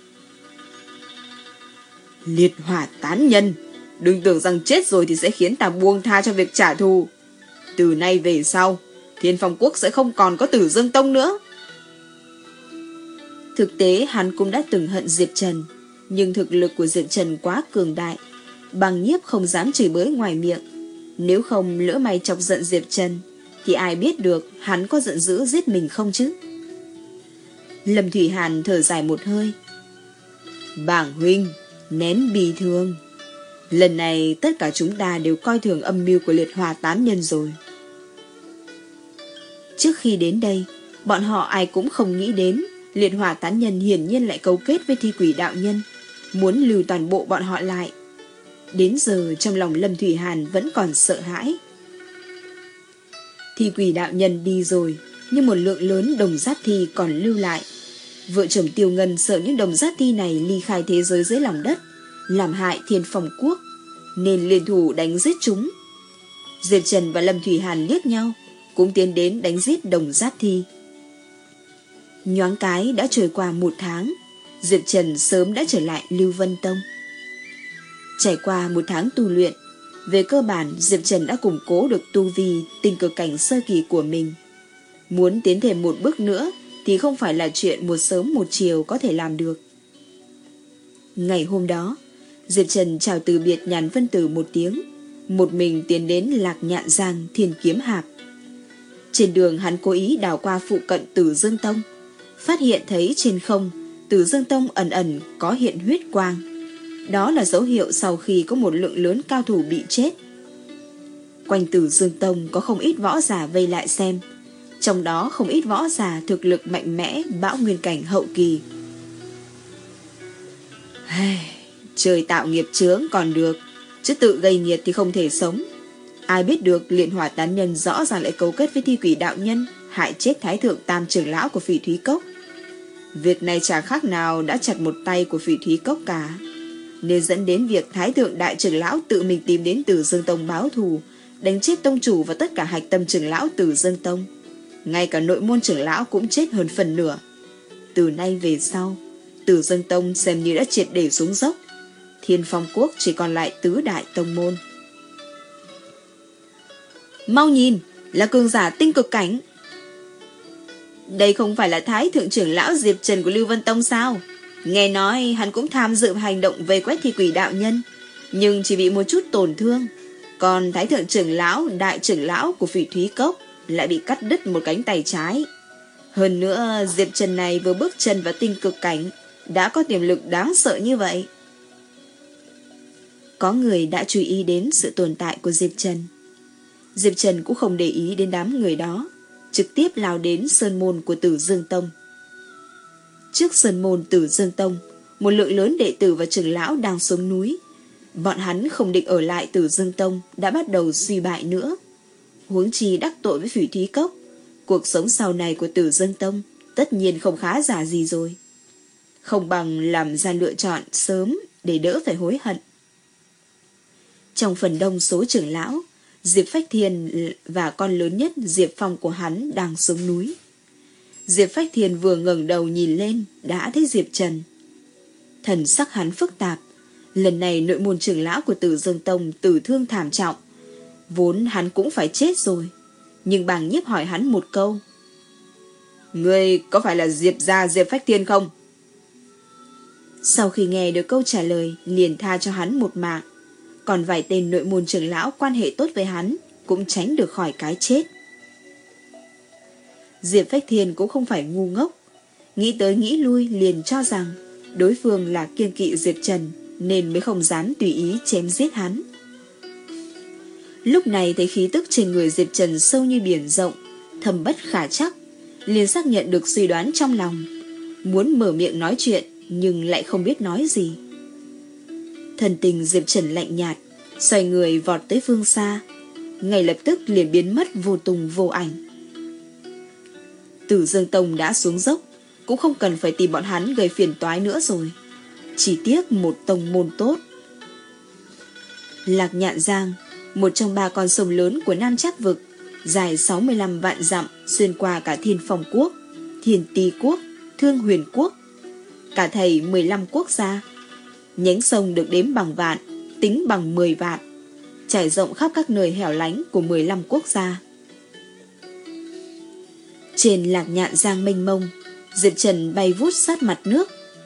Liệt hỏa tán nhân, đừng tưởng rằng chết rồi thì sẽ khiến ta buông tha cho việc trả thù. Từ nay về sau, Thiên Phong Quốc sẽ không còn có Tử Dương Tông nữa. Thực tế hắn cũng đã từng hận Diệp Trần, nhưng thực lực của Diệp Trần quá cường đại, Bàng Nhiếp không dám chửi bới ngoài miệng. Nếu không lỡ may chọc giận Diệp Trần thì ai biết được hắn có giận dữ giết mình không chứ. Lâm Thủy Hàn thở dài một hơi: Bàng huynh, nén bi thương. Lần này tất cả chúng ta đều coi thường âm mưu của liệt hỏa tán nhân rồi. Trước khi đến đây, bọn họ ai cũng không nghĩ đến liệt hỏa tán nhân hiển nhiên lại cấu kết với thi quỷ đạo nhân, muốn lưu toàn bộ bọn họ lại. Đến giờ trong lòng Lâm Thủy Hàn vẫn còn sợ hãi. Thi quỷ đạo nhân đi rồi, nhưng một lượng lớn đồng giáp thi còn lưu lại. Vợ chồng Tiêu Ngân sợ những đồng giáp thi này ly khai thế giới dưới lòng đất, làm hại Thiên Phong Quốc, nên liên thủ đánh giết chúng. Diệp Trần và Lâm Thủy Hàn liếc nhau, cũng tiến đến đánh giết đồng giáp thi. Nhoáng cái đã trôi qua một tháng, Diệp Trần sớm đã trở lại Lưu Vân Tông. Trải qua một tháng tu luyện, về cơ bản Diệp Trần đã củng cố được tu vi tinh cực cảnh sơ kỳ của mình. Muốn tiến thêm một bước nữa thì không phải là chuyện một sớm một chiều có thể làm được. Ngày hôm đó, Diệp Trần chào từ biệt Nhàn Vân Tử một tiếng, một mình tiến đến Lạc Nhạn Giang Thiên Kiếm Hạp. Trên đường hắn cố ý đảo qua phụ cận Tử Dương Tông, phát hiện thấy trên không Tử Dương Tông ẩn ẩn có hiện huyết quang. Đó là dấu hiệu sau khi có một lượng lớn cao thủ bị chết. Quanh Tử Dương Tông có không ít võ giả vây lại xem, trong đó không ít võ giả thực lực mạnh mẽ bão nguyên cảnh hậu kỳ. Trời tạo nghiệp chướng còn được, chứ tự gây nghiệt thì không thể sống. Ai biết được liệt hỏa tán nhân rõ ràng lại cấu kết với thi quỷ đạo nhân, hại chết Thái thượng Tam trưởng lão của Phỉ Thúy Cốc. Việc này chả khác nào đã chặt một tay của Phỉ Thúy Cốc cả, nên dẫn đến việc Thái thượng đại trưởng lão tự mình tìm đến Tử Dương Tông báo thù, đánh chết tông chủ và tất cả hạch tâm trưởng lão Tử Dương Tông. Ngay cả nội môn trưởng lão cũng chết hơn phần nửa. Từ nay về sau, Tử Dương Tông xem như đã triệt để xuống dốc. Thiên Phong Quốc chỉ còn lại tứ đại tông môn. Mau nhìn, là cường giả tinh cực cảnh. Đây không phải là Thái thượng trưởng lão Diệp Trần của Lưu Vân Tông sao? Nghe nói hắn cũng tham dự hành động vây quét thi quỷ đạo nhân, nhưng chỉ bị một chút tổn thương. Còn Thái thượng trưởng lão, đại trưởng lão của Phỉ Thúy Cốc lại bị cắt đứt một cánh tay trái. Hơn nữa, Diệp Trần này vừa bước chân vào tinh cực cảnh đã có tiềm lực đáng sợ như vậy. Có người đã chú ý đến sự tồn tại của Diệp Trần. Diệp Trần cũng không để ý đến đám người đó, trực tiếp lao đến sơn môn của Tử Dương Tông. Trước sơn môn Tử Dương Tông, một lượng lớn đệ tử và trưởng lão đang xuống núi. Bọn hắn không định ở lại Tử Dương Tông đã bắt đầu suy bại nữa. Huống chi đắc tội với Phỉ Thúy Cốc, cuộc sống sau này của Tử Dương Tông tất nhiên không khá giả gì rồi. Không bằng làm ra lựa chọn sớm để đỡ phải hối hận. Trong phần đông số trưởng lão, Diệp Phách Thiên và con lớn nhất Diệp Phong của hắn đang xuống núi. Diệp Phách Thiên vừa ngẩng đầu nhìn lên đã thấy Diệp Trần. Thần sắc hắn phức tạp. Lần này nội môn trưởng lão của Tử Dương Tông tử thương thảm trọng, Vốn hắn cũng phải chết rồi, nhưng Bàng Nhiếp hỏi hắn một câu. Ngươi có phải là Diệp gia Diệp Phách Thiên không? Sau khi nghe được câu trả lời, liền tha cho hắn một mạng. Còn vài tên nội môn trưởng lão quan hệ tốt với hắn cũng tránh được khỏi cái chết. Diệp Phách Thiên cũng không phải ngu ngốc, nghĩ tới nghĩ lui liền cho rằng đối phương là kiêng kỵ Diệp Trần nên mới không dám tùy ý chém giết hắn. Lúc này thấy khí tức trên người Diệp Trần sâu như biển rộng, thâm bất khả trắc, liền xác nhận được suy đoán trong lòng, muốn mở miệng nói chuyện nhưng lại không biết nói gì. Thần tình Diệp Trần lạnh nhạt, xoay người vọt tới phương xa, ngay lập tức liền biến mất vô tung vô ảnh. Tử Dương Tông đã xuống dốc, cũng không cần phải tìm bọn hắn gây phiền toái nữa rồi. Chỉ tiếc một tông môn tốt. Lạc Nhạn Giang, một trong ba con sông lớn của Nam Trác Vực, dài sáu mươi lăm vạn dặm, xuyên qua cả Thiên Phong Quốc, Thiên Ti Quốc, Thương Huyền Quốc, cả thầy mười lăm quốc gia. Nhánh sông được đếm bằng vạn, tính bằng mười vạn, trải rộng khắp các nơi hẻo lánh của mười lăm quốc gia. Trên Lạc Nhạn Giang mênh mông, Diệp Trần bay vút sát mặt nước.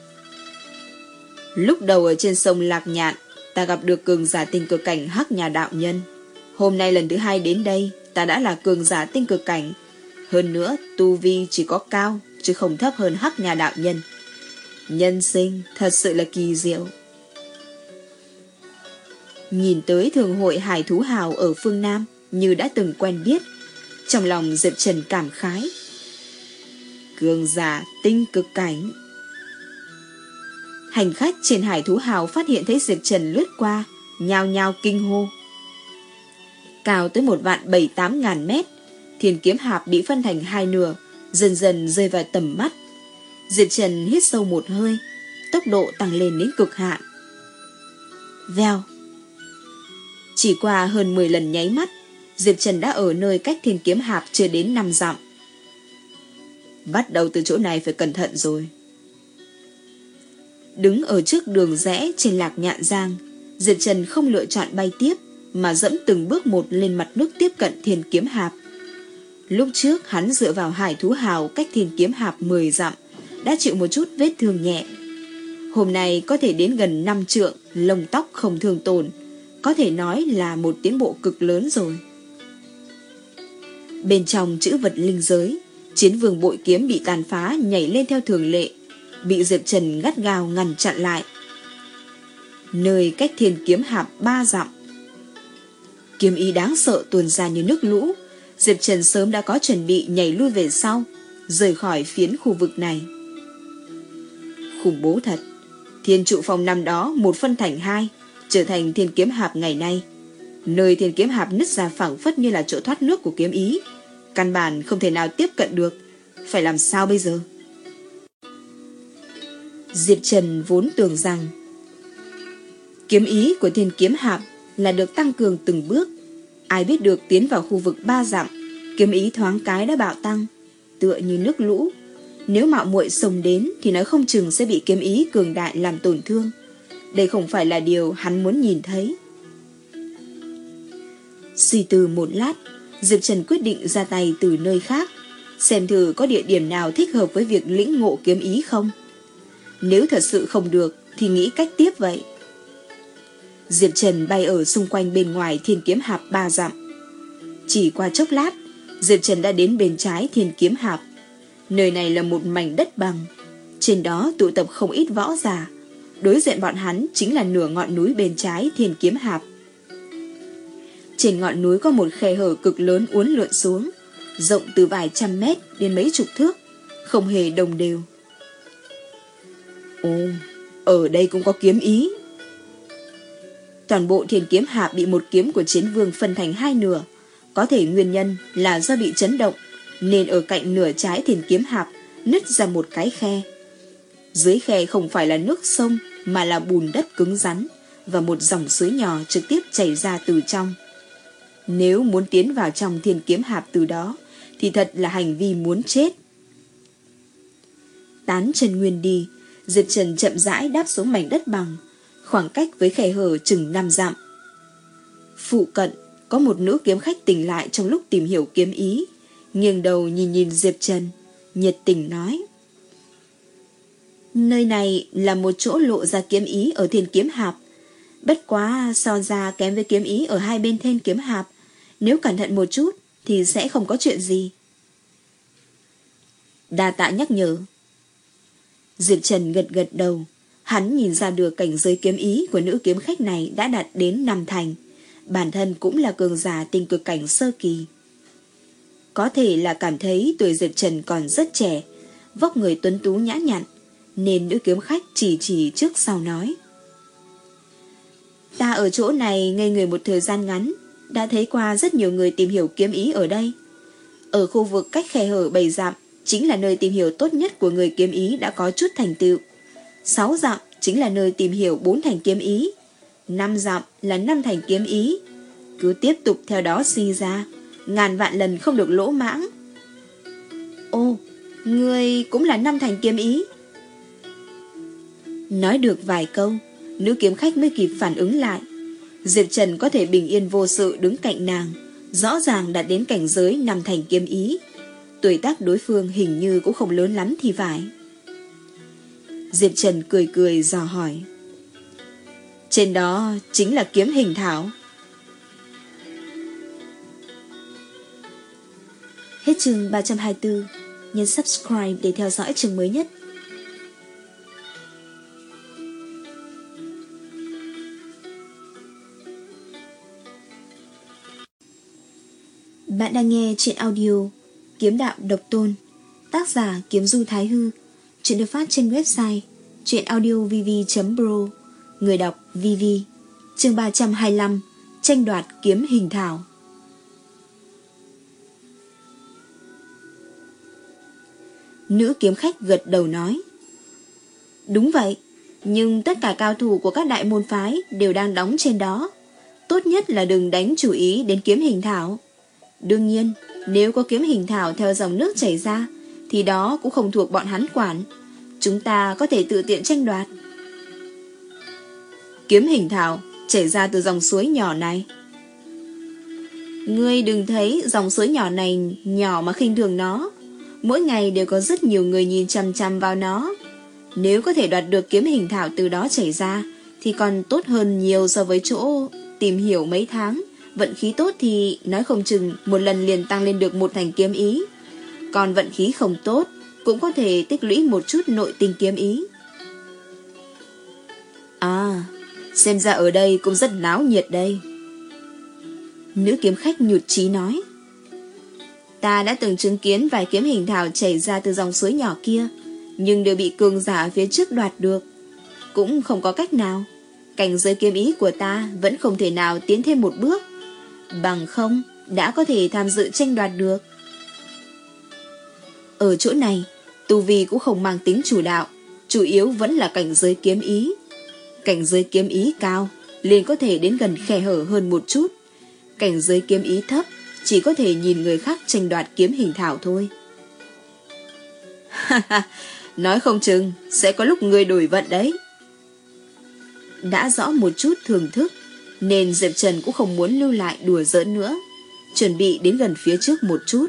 Lúc đầu ở trên sông Lạc Nhạn, ta gặp được cường giả tinh cực cảnh Hắc Nhà đạo nhân. Hôm nay lần thứ hai đến đây, ta đã là cường giả tinh cực cảnh. Hơn nữa, tu vi chỉ có cao, chứ không thấp hơn Hắc Nhà đạo nhân. Nhân sinh thật sự là kỳ diệu. Nhìn tới thường hội hải thú hào ở phương Nam như đã từng quen biết, trong lòng Diệp Trần cảm khái. Cường giả tinh cực cảnh. Hành khách trên hải thú hào phát hiện thấy Diệp Trần lướt qua, nhao nhao kinh hô. Cao tới một vạn bảy tám ngàn mét, Thiên Kiếm Hạp bị phân thành hai nửa, dần dần rơi vào tầm mắt. Diệp Trần hít sâu một hơi, tốc độ tăng lên đến cực hạn. Vèo. Chỉ qua hơn mười lần nháy mắt, Diệp Trần đã ở nơi cách Thiên Kiếm Hạp chưa đến năm dặm. Bắt đầu từ chỗ này phải cẩn thận rồi. Đứng ở trước đường rẽ trên Lạc Nhạn Giang, Diệp Trần không lựa chọn bay tiếp, mà dẫm từng bước một lên mặt nước tiếp cận Thiên Kiếm Hạp. Lúc trước hắn dựa vào hải thú hào cách Thiên Kiếm Hạp mười dặm, đã chịu một chút vết thương nhẹ. Hôm nay có thể đến gần năm trượng, lông tóc không thương tổn, có thể nói là một tiến bộ cực lớn rồi. Bên trong chữ vật linh giới, Chiến Vương bội kiếm bị tàn phá nhảy lên theo thường lệ, bị Diệp Trần gắt gao ngăn chặn lại. Nơi cách Thiên Kiếm Hạp ba dặm, kiếm ý đáng sợ tuôn ra như nước lũ. Diệp Trần sớm đã có chuẩn bị nhảy lui về sau, rời khỏi phiến khu vực này. Khủng bố thật. Thiên trụ phòng năm đó một phân thành hai, trở thành Thiên Kiếm Hạp ngày nay. Nơi Thiên Kiếm Hạp nứt ra phẳng phất như là chỗ thoát nước của kiếm ý, căn bản không thể nào tiếp cận được. Phải làm sao bây giờ? Diệp Trần vốn tưởng rằng kiếm ý của Thiên Kiếm Hạp là được tăng cường từng bước. Ai biết được tiến vào khu vực ba dặm, kiếm ý thoáng cái đã bạo tăng, tựa như nước lũ. Nếu mạo muội xông đến thì nói không chừng sẽ bị kiếm ý cường đại làm tổn thương. Đây không phải là điều hắn muốn nhìn thấy. Suy tư một lát, Diệp Trần quyết định ra tay từ nơi khác, xem thử có địa điểm nào thích hợp với việc lĩnh ngộ kiếm ý không. Nếu thật sự không được thì nghĩ cách tiếp vậy. Diệp Trần bay ở xung quanh bên ngoài Thiên Kiếm Hạp ba dặm. Chỉ qua chốc lát, Diệp Trần đã đến bên trái Thiên Kiếm Hạp. Nơi này là một mảnh đất bằng, trên đó tụ tập không ít võ giả. Đối diện bọn hắn chính là nửa ngọn núi bên trái Thiên Kiếm Hạp. Trên ngọn núi có một khe hở cực lớn uốn lượn xuống, rộng từ vài trăm mét đến mấy chục thước, không hề đồng đều. Ồ, ở đây cũng có kiếm ý. Toàn bộ Thiên Kiếm Hạp bị một kiếm của Chiến Vương phân thành hai nửa. Có thể nguyên nhân là do bị chấn động, nên ở cạnh nửa trái Thiên Kiếm Hạp nứt ra một cái khe. Dưới khe không phải là nước sông, mà là bùn đất cứng rắn, và một dòng suối nhỏ trực tiếp chảy ra từ trong. Nếu muốn tiến vào trong Thiên Kiếm Hạp từ đó, thì thật là hành vi muốn chết. Tán chân nguyên đi, Diệp Trần chậm rãi đáp xuống mảnh đất bằng, khoảng cách với khe hở chừng năm dặm. Phụ cận có một nữ kiếm khách tỉnh lại trong lúc tìm hiểu kiếm ý, nghiêng đầu nhìn nhìn Diệp Trần, nhiệt tình nói: nơi này là một chỗ lộ ra kiếm ý ở Thiên Kiếm Hạp, bất quá so ra kém với kiếm ý ở hai bên Thiên Kiếm Hạp, nếu cẩn thận một chút thì sẽ không có chuyện gì. Đa tạ nhắc nhở. Diệp Trần gật gật đầu, hắn nhìn ra được cảnh giới kiếm ý của nữ kiếm khách này đã đạt đến năm thành, bản thân cũng là cường giả tinh cực cảnh sơ kỳ. Có thể là cảm thấy tuổi Diệp Trần còn rất trẻ, vóc người tuấn tú nhã nhặn, nên nữ kiếm khách chỉ chỉ trước sau nói: ta ở chỗ này ngây người một thời gian ngắn, đã thấy qua rất nhiều người tìm hiểu kiếm ý ở đây. Ở khu vực cách khe hở bảy dặm chính là nơi tìm hiểu tốt nhất của người kiếm ý đã có chút thành tựu. Sáu dặm chính là nơi tìm hiểu bốn thành kiếm ý. Năm dặm là năm thành kiếm ý. Cứ tiếp tục theo đó suy ra, ngàn vạn lần không được lỗ mãng. Ô, ngươi cũng là năm thành kiếm ý. Nói được vài câu, nữ kiếm khách mới kịp phản ứng lại. Diệp Trần có thể bình yên vô sự đứng cạnh nàng, rõ ràng đã đến cảnh giới năm thành kiếm ý. Tuổi tác đối phương hình như cũng không lớn lắm thì phải. Diệp Trần cười cười dò hỏi: trên đó chính là kiếm hình thảo. Hết chương ba trăm hai mươi tư. Nhấn subscribe để theo dõi chương mới nhất. Bạn đang nghe truyện audio Kiếm Đạo Độc Tôn, tác giả Kiếm Du Thái Hư. Truyện được phát trên website truyệnaudiovv chấm pro. Người đọc Vivi. Chương ba trăm hai mươi lăm. Tranh đoạt kiếm hình thảo. Nữ kiếm khách gật đầu nói: đúng vậy, nhưng tất cả cao thủ của các đại môn phái đều đang đóng trên đó. Tốt nhất là đừng đánh chủ ý đến kiếm hình thảo. Đương nhiên, nếu có kiếm hình thảo theo dòng nước chảy ra thì đó cũng không thuộc bọn hắn quản. Chúng ta có thể tự tiện tranh đoạt. Kiếm hình thảo chảy ra từ dòng suối nhỏ này. Ngươi đừng thấy dòng suối nhỏ này nhỏ mà khinh thường nó. Mỗi ngày đều có rất nhiều người nhìn chằm chằm vào nó. Nếu có thể đoạt được kiếm hình thảo từ đó chảy ra thì còn tốt hơn nhiều so với chỗ tìm hiểu mấy tháng. Vận khí tốt thì nói không chừng một lần liền tăng lên được một thành kiếm ý. Còn vận khí không tốt cũng có thể tích lũy một chút nội tình kiếm ý. À, xem ra ở đây cũng rất náo nhiệt đây. Nữ kiếm khách nhụt chí nói: ta đã từng chứng kiến vài kiếm hình thảo chảy ra từ dòng suối nhỏ kia, nhưng đều bị cường giả phía trước đoạt được. Cũng không có cách nào, cảnh giới kiếm ý của ta vẫn không thể nào tiến thêm một bước. Bằng không đã có thể tham dự tranh đoạt được. Ở chỗ này, tu vi cũng không mang tính chủ đạo, chủ yếu vẫn là cảnh giới kiếm ý. Cảnh giới kiếm ý cao liền có thể đến gần khe hở hơn một chút. Cảnh giới kiếm ý thấp chỉ có thể nhìn người khác tranh đoạt kiếm hình thảo thôi. Nói không chừng sẽ có lúc người đổi vận đấy. Đã rõ một chút thưởng thức, nên Diệp Trần cũng không muốn lưu lại đùa giỡn nữa, chuẩn bị đến gần phía trước một chút.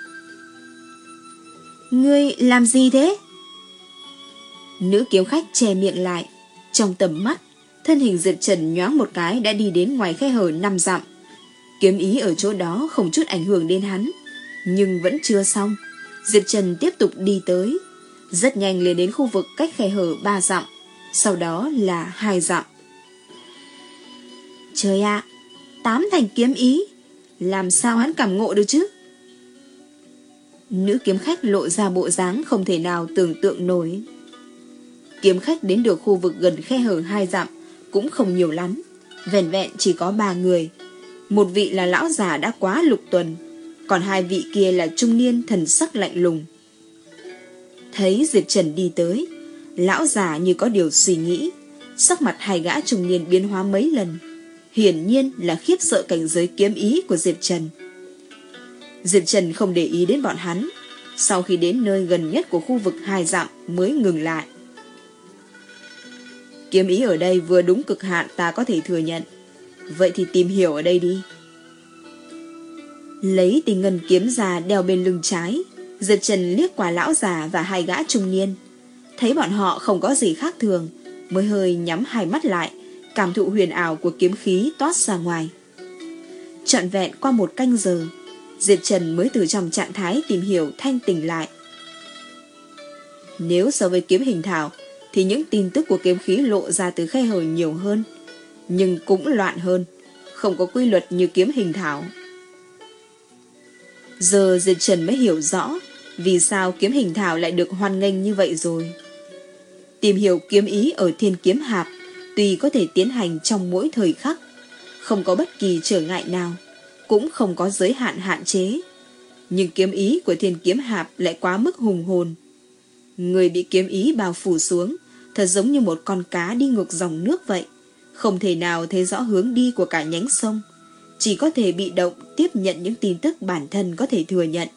Ngươi làm gì thế? Nữ kiếm khách che miệng lại. Trong tầm mắt, thân hình Diệp Trần nhoáng một cái đã đi đến ngoài khe hở năm dặm. Kiếm ý ở chỗ đó không chút ảnh hưởng đến hắn. Nhưng vẫn chưa xong, Diệp Trần tiếp tục đi tới, rất nhanh liền đến khu vực cách khe hở ba dặm, sau đó là hai dặm. Trời ạ, tám thành kiếm ý, làm sao hắn cảm ngộ được chứ? Nữ kiếm khách lộ ra bộ dáng không thể nào tưởng tượng nổi. Kiếm khách đến được khu vực gần khe hở hai dặm cũng không nhiều lắm, vẻn vẹn chỉ có ba người. Một vị là lão già đã quá lục tuần, còn hai vị kia là trung niên thần sắc lạnh lùng. Thấy Diệp Trần đi tới, lão già như có điều suy nghĩ, sắc mặt hai gã trung niên biến hóa mấy lần, hiển nhiên là khiếp sợ cảnh giới kiếm ý của Diệp Trần. Diệp Trần không để ý đến bọn hắn, sau khi đến nơi gần nhất của khu vực hai dặm mới ngừng lại. Kiếm ý ở đây vừa đúng cực hạn ta có thể thừa nhận, vậy thì tìm hiểu ở đây đi. Lấy tình ngân kiếm ra đeo bên lưng trái, Diệp Trần liếc qua lão già và hai gã trung niên, thấy bọn họ không có gì khác thường, mới hơi nhắm hai mắt lại, cảm thụ huyền ảo của kiếm khí toát ra ngoài. Trọn vẹn qua một canh giờ, Diệp Trần mới từ trong trạng thái tìm hiểu thanh tỉnh lại. Nếu so với kiếm hình thảo, thì những tin tức của kiếm khí lộ ra từ khe hở nhiều hơn, nhưng cũng loạn hơn, không có quy luật như kiếm hình thảo. Giờ Diệp Trần mới hiểu rõ vì sao kiếm hình thảo lại được hoan nghênh như vậy rồi. Tìm hiểu kiếm ý ở Thiên Kiếm Hạp tuy có thể tiến hành trong mỗi thời khắc, không có bất kỳ trở ngại nào, cũng không có giới hạn hạn chế, nhưng kiếm ý của Thiên Kiếm Hạp lại quá mức hùng hồn. Người bị kiếm ý bao phủ xuống, thật giống như một con cá đi ngược dòng nước vậy, không thể nào thấy rõ hướng đi của cả nhánh sông, chỉ có thể bị động tiếp nhận những tin tức bản thân có thể thừa nhận.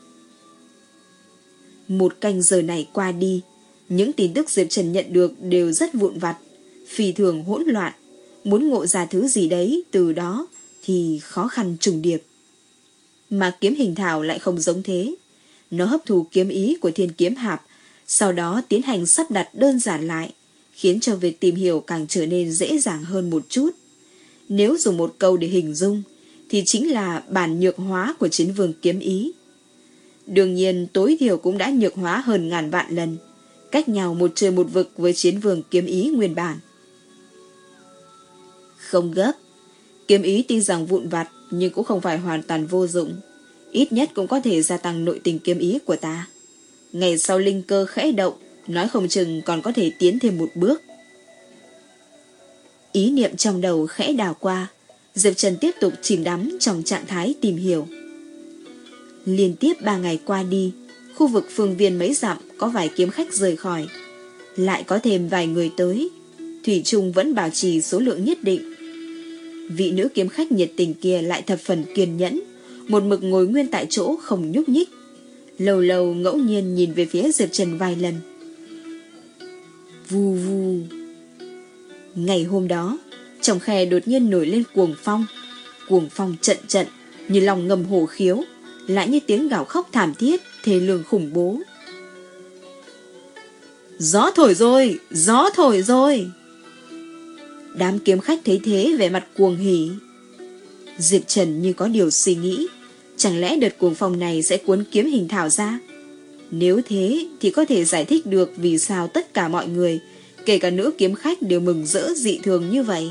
Một canh giờ này qua đi, những tin tức Diệp Trần nhận được đều rất vụn vặt, phi thường hỗn loạn, muốn ngộ ra thứ gì đấy từ đó thì khó khăn trùng điệp. Mà kiếm hình thảo lại không giống thế, nó hấp thụ kiếm ý của Thiên Kiếm Hạp, sau đó tiến hành sắp đặt đơn giản lại, khiến cho việc tìm hiểu càng trở nên dễ dàng hơn một chút. Nếu dùng một câu để hình dung, thì chính là bản nhược hóa của Chiến Vương kiếm ý. Đương nhiên tối thiểu cũng đã nhược hóa hơn ngàn vạn lần, cách nhau một trời một vực với Chiến Vương kiếm ý nguyên bản. Không gấp, kiếm ý tuy rằng vụn vặt nhưng cũng không phải hoàn toàn vô dụng, ít nhất cũng có thể gia tăng nội tình kiếm ý của ta. Ngày sau linh cơ khẽ động, nói không chừng còn có thể tiến thêm một bước. Ý niệm trong đầu khẽ đảo qua, Diệp Trần tiếp tục chìm đắm trong trạng thái tìm hiểu. Liên tiếp ba ngày qua đi, khu vực phương viên mấy dặm có vài kiếm khách rời khỏi, lại có thêm vài người tới, thủy chung vẫn bảo trì số lượng nhất định. Vị nữ kiếm khách nhiệt tình kia lại thập phần kiên nhẫn, một mực ngồi nguyên tại chỗ không nhúc nhích, lâu lâu ngẫu nhiên nhìn về phía Diệp Trần vài lần. Vù vù. Ngày hôm đó, trong khe đột nhiên nổi lên cuồng phong, cuồng phong trận trận như lòng ngầm hổ khiếu, lại như tiếng gào khóc thảm thiết, thê lương khủng bố. Gió thổi rồi, gió thổi rồi. Đám kiếm khách thấy thế vẻ mặt cuồng hỉ. Diệp Trần như có điều suy nghĩ, chẳng lẽ đợt cuồng phong này sẽ cuốn kiếm hình thảo ra? Nếu thế thì có thể giải thích được vì sao tất cả mọi người, kể cả nữ kiếm khách, đều mừng rỡ dị thường như vậy.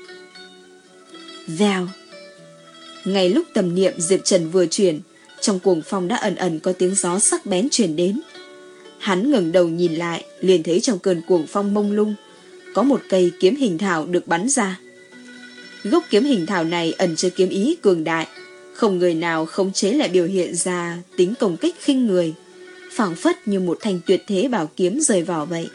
Vèo. Ngay lúc tầm niệm Diệp Trần vừa chuyển, trong cuồng phong đã ẩn ẩn có tiếng gió sắc bén truyền đến. Hắn ngẩng đầu nhìn lại, liền thấy trong cơn cuồng phong mông lung có một cây kiếm hình thảo được bắn ra. Gốc kiếm hình thảo này ẩn chứa kiếm ý cường đại, không người nào khống chế lại biểu hiện ra tính công kích khinh người, phảng phất như một thanh tuyệt thế bảo kiếm rời vỏ vậy.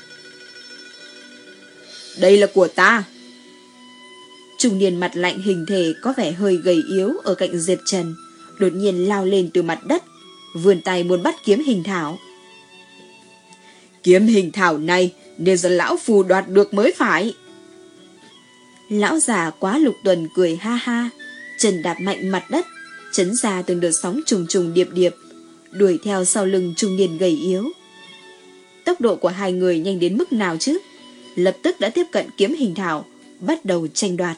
Đây là của ta. Trung niên mặt lạnh hình thể có vẻ hơi gầy yếu ở cạnh Diệp Trần đột nhiên lao lên từ mặt đất, vươn tay muốn bắt kiếm hình thảo. Kiếm hình thảo này nên do lão phù đoạt được mới phải. Lão già Quá Lục Tuần cười ha ha, chân đạp mạnh mặt đất, chấn ra từng đợt sóng trùng trùng điệp điệp, đuổi theo sau lưng trung niên gầy yếu. Tốc độ của hai người nhanh đến mức nào chứ? Lập tức đã tiếp cận kiếm hình thảo, bắt đầu tranh đoạt.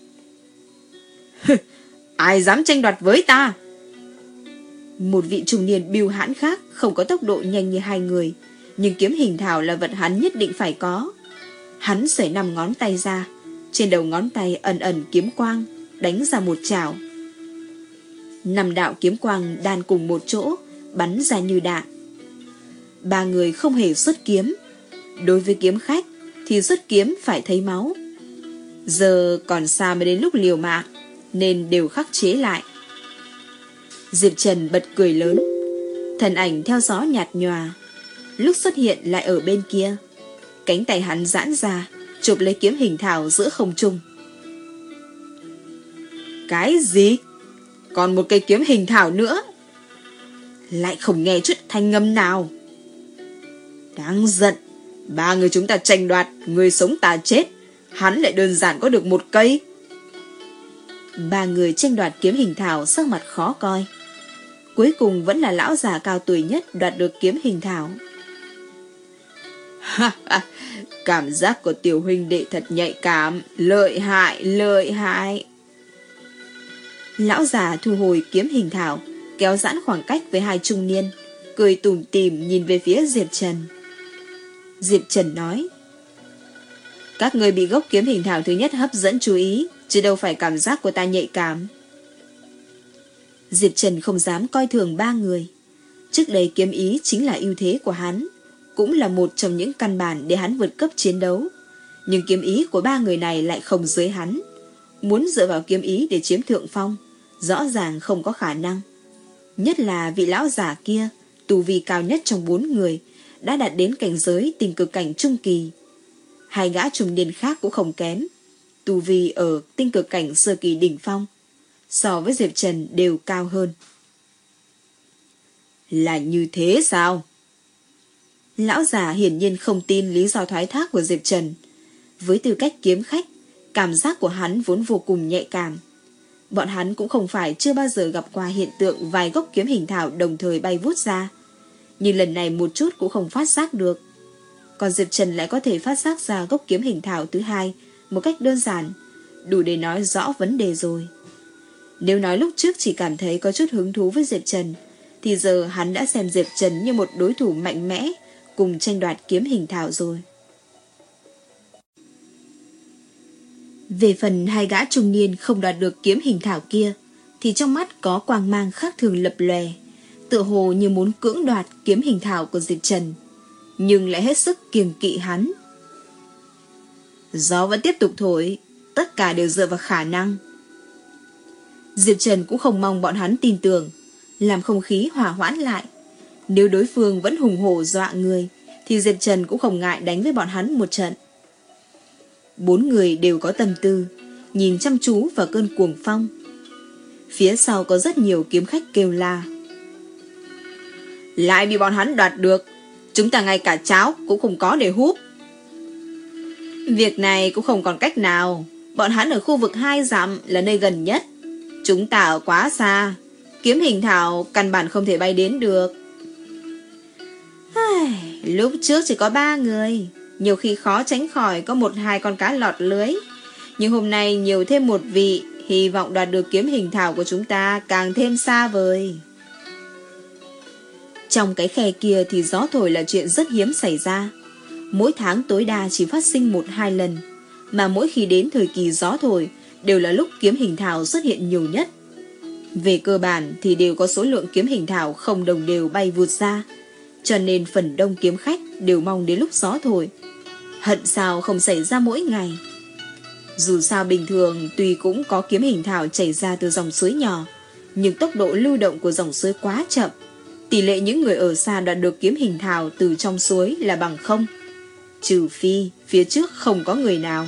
Ai dám tranh đoạt với ta? Một vị trung niên bưu hãn khác không có tốc độ nhanh như hai người, nhưng kiếm hình thảo là vật hắn nhất định phải có. Hắn xởi năm ngón tay ra, trên đầu ngón tay ẩn ẩn kiếm quang, đánh ra một chảo. Năm đạo kiếm quang đan cùng một chỗ, bắn ra như đạn. Ba người không hề xuất kiếm. Đối với kiếm khách thì xuất kiếm phải thấy máu. Giờ còn xa mới đến lúc liều mạng, nên đều khắc chế lại. Diệp Trần bật cười lớn, thân ảnh theo gió nhạt nhòa, lúc xuất hiện lại ở bên kia. Cánh tay hắn giãn ra, chụp lấy kiếm hình thảo giữa không trung. Cái gì? Còn một cây kiếm hình thảo nữa? Lại không nghe chút thanh ngâm nào. Đáng giận. Ba người chúng ta tranh đoạt, người sống ta chết, hắn lại đơn giản có được một cây. Ba người tranh đoạt kiếm hình thảo sắc mặt khó coi. Cuối cùng vẫn là lão già cao tuổi nhất đoạt được kiếm hình thảo. Cảm giác của tiểu huynh đệ thật nhạy cảm, lợi hại, lợi hại. Lão già thu hồi kiếm hình thảo, kéo giãn khoảng cách với hai trung niên, cười tủm tỉm nhìn về phía Diệp Trần. Diệp Trần nói: các người bị gốc kiếm hình thảo thứ nhất hấp dẫn chú ý, chứ đâu phải cảm giác của ta nhạy cảm. Diệp Trần không dám coi thường ba người. Trước đây kiếm ý chính là ưu thế của hắn, cũng là một trong những căn bản để hắn vượt cấp chiến đấu. Nhưng kiếm ý của ba người này lại không dưới hắn. Muốn dựa vào kiếm ý để chiếm thượng phong, rõ ràng không có khả năng. Nhất là vị lão giả kia, tu vi cao nhất trong bốn người, đã đạt đến cảnh giới tình cực cảnh trung kỳ. Hai gã trùng niên khác cũng không kém, tu vi ở tinh cực cảnh sơ kỳ đỉnh phong, so với Diệp Trần đều cao hơn. Là như thế sao? Lão già hiển nhiên không tin lý do thoái thác của Diệp Trần. Với tư cách kiếm khách, cảm giác của hắn vốn vô cùng nhạy cảm. Bọn hắn cũng không phải chưa bao giờ gặp qua hiện tượng vài gốc kiếm hình thảo đồng thời bay vút ra, nhưng lần này một chút cũng không phát giác được. Còn Diệp Trần lại có thể phát giác ra gốc kiếm hình thảo thứ hai một cách đơn giản, đủ để nói rõ vấn đề rồi. Nếu nói lúc trước chỉ cảm thấy có chút hứng thú với Diệp Trần, thì giờ hắn đã xem Diệp Trần như một đối thủ mạnh mẽ, cùng tranh đoạt kiếm hình thảo rồi. Về phần hai gã trung niên không đoạt được kiếm hình thảo kia, thì trong mắt có quang mang khác thường lập lòe, tựa hồ như muốn cưỡng đoạt kiếm hình thảo của Diệp Trần, nhưng lại hết sức kiêng kỵ hắn. Gió vẫn tiếp tục thổi, tất cả đều dựa vào khả năng. Diệp Trần cũng không mong bọn hắn tin tưởng, làm không khí hòa hoãn lại. Nếu đối phương vẫn hùng hổ dọa người, thì Diệp Trần cũng không ngại đánh với bọn hắn một trận. Bốn người đều có tâm tư, nhìn chăm chú vào cơn cuồng phong. Phía sau có rất nhiều kiếm khách kêu la: lại bị bọn hắn đoạt được, chúng ta ngay cả cháo cũng không có để húp. Việc này cũng không còn cách nào, bọn hắn ở khu vực hai dặm là nơi gần nhất, chúng ta ở quá xa, kiếm hình thảo căn bản không thể bay đến được. Ai, lúc trước chỉ có ba người, nhiều khi khó tránh khỏi có một hai con cá lọt lưới, nhưng hôm nay nhiều thêm một vị, hy vọng đoạt được kiếm hình thảo của chúng ta càng thêm xa vời. Trong cái khe kia thì gió thổi là chuyện rất hiếm xảy ra, mỗi tháng tối đa chỉ phát sinh một hai lần, mà mỗi khi đến thời kỳ gió thổi đều là lúc kiếm hình thảo xuất hiện nhiều nhất. Về cơ bản thì đều có số lượng kiếm hình thảo không đồng đều bay vụt ra, cho nên phần đông kiếm khách đều mong đến lúc gió thổi. Hận sao không xảy ra mỗi ngày. Dù sao bình thường tuy cũng có kiếm hình thảo chảy ra từ dòng suối nhỏ, nhưng tốc độ lưu động của dòng suối quá chậm, tỷ lệ những người ở xa đoạt được kiếm hình thảo từ trong suối là bằng không, trừ phi phía trước không có người nào.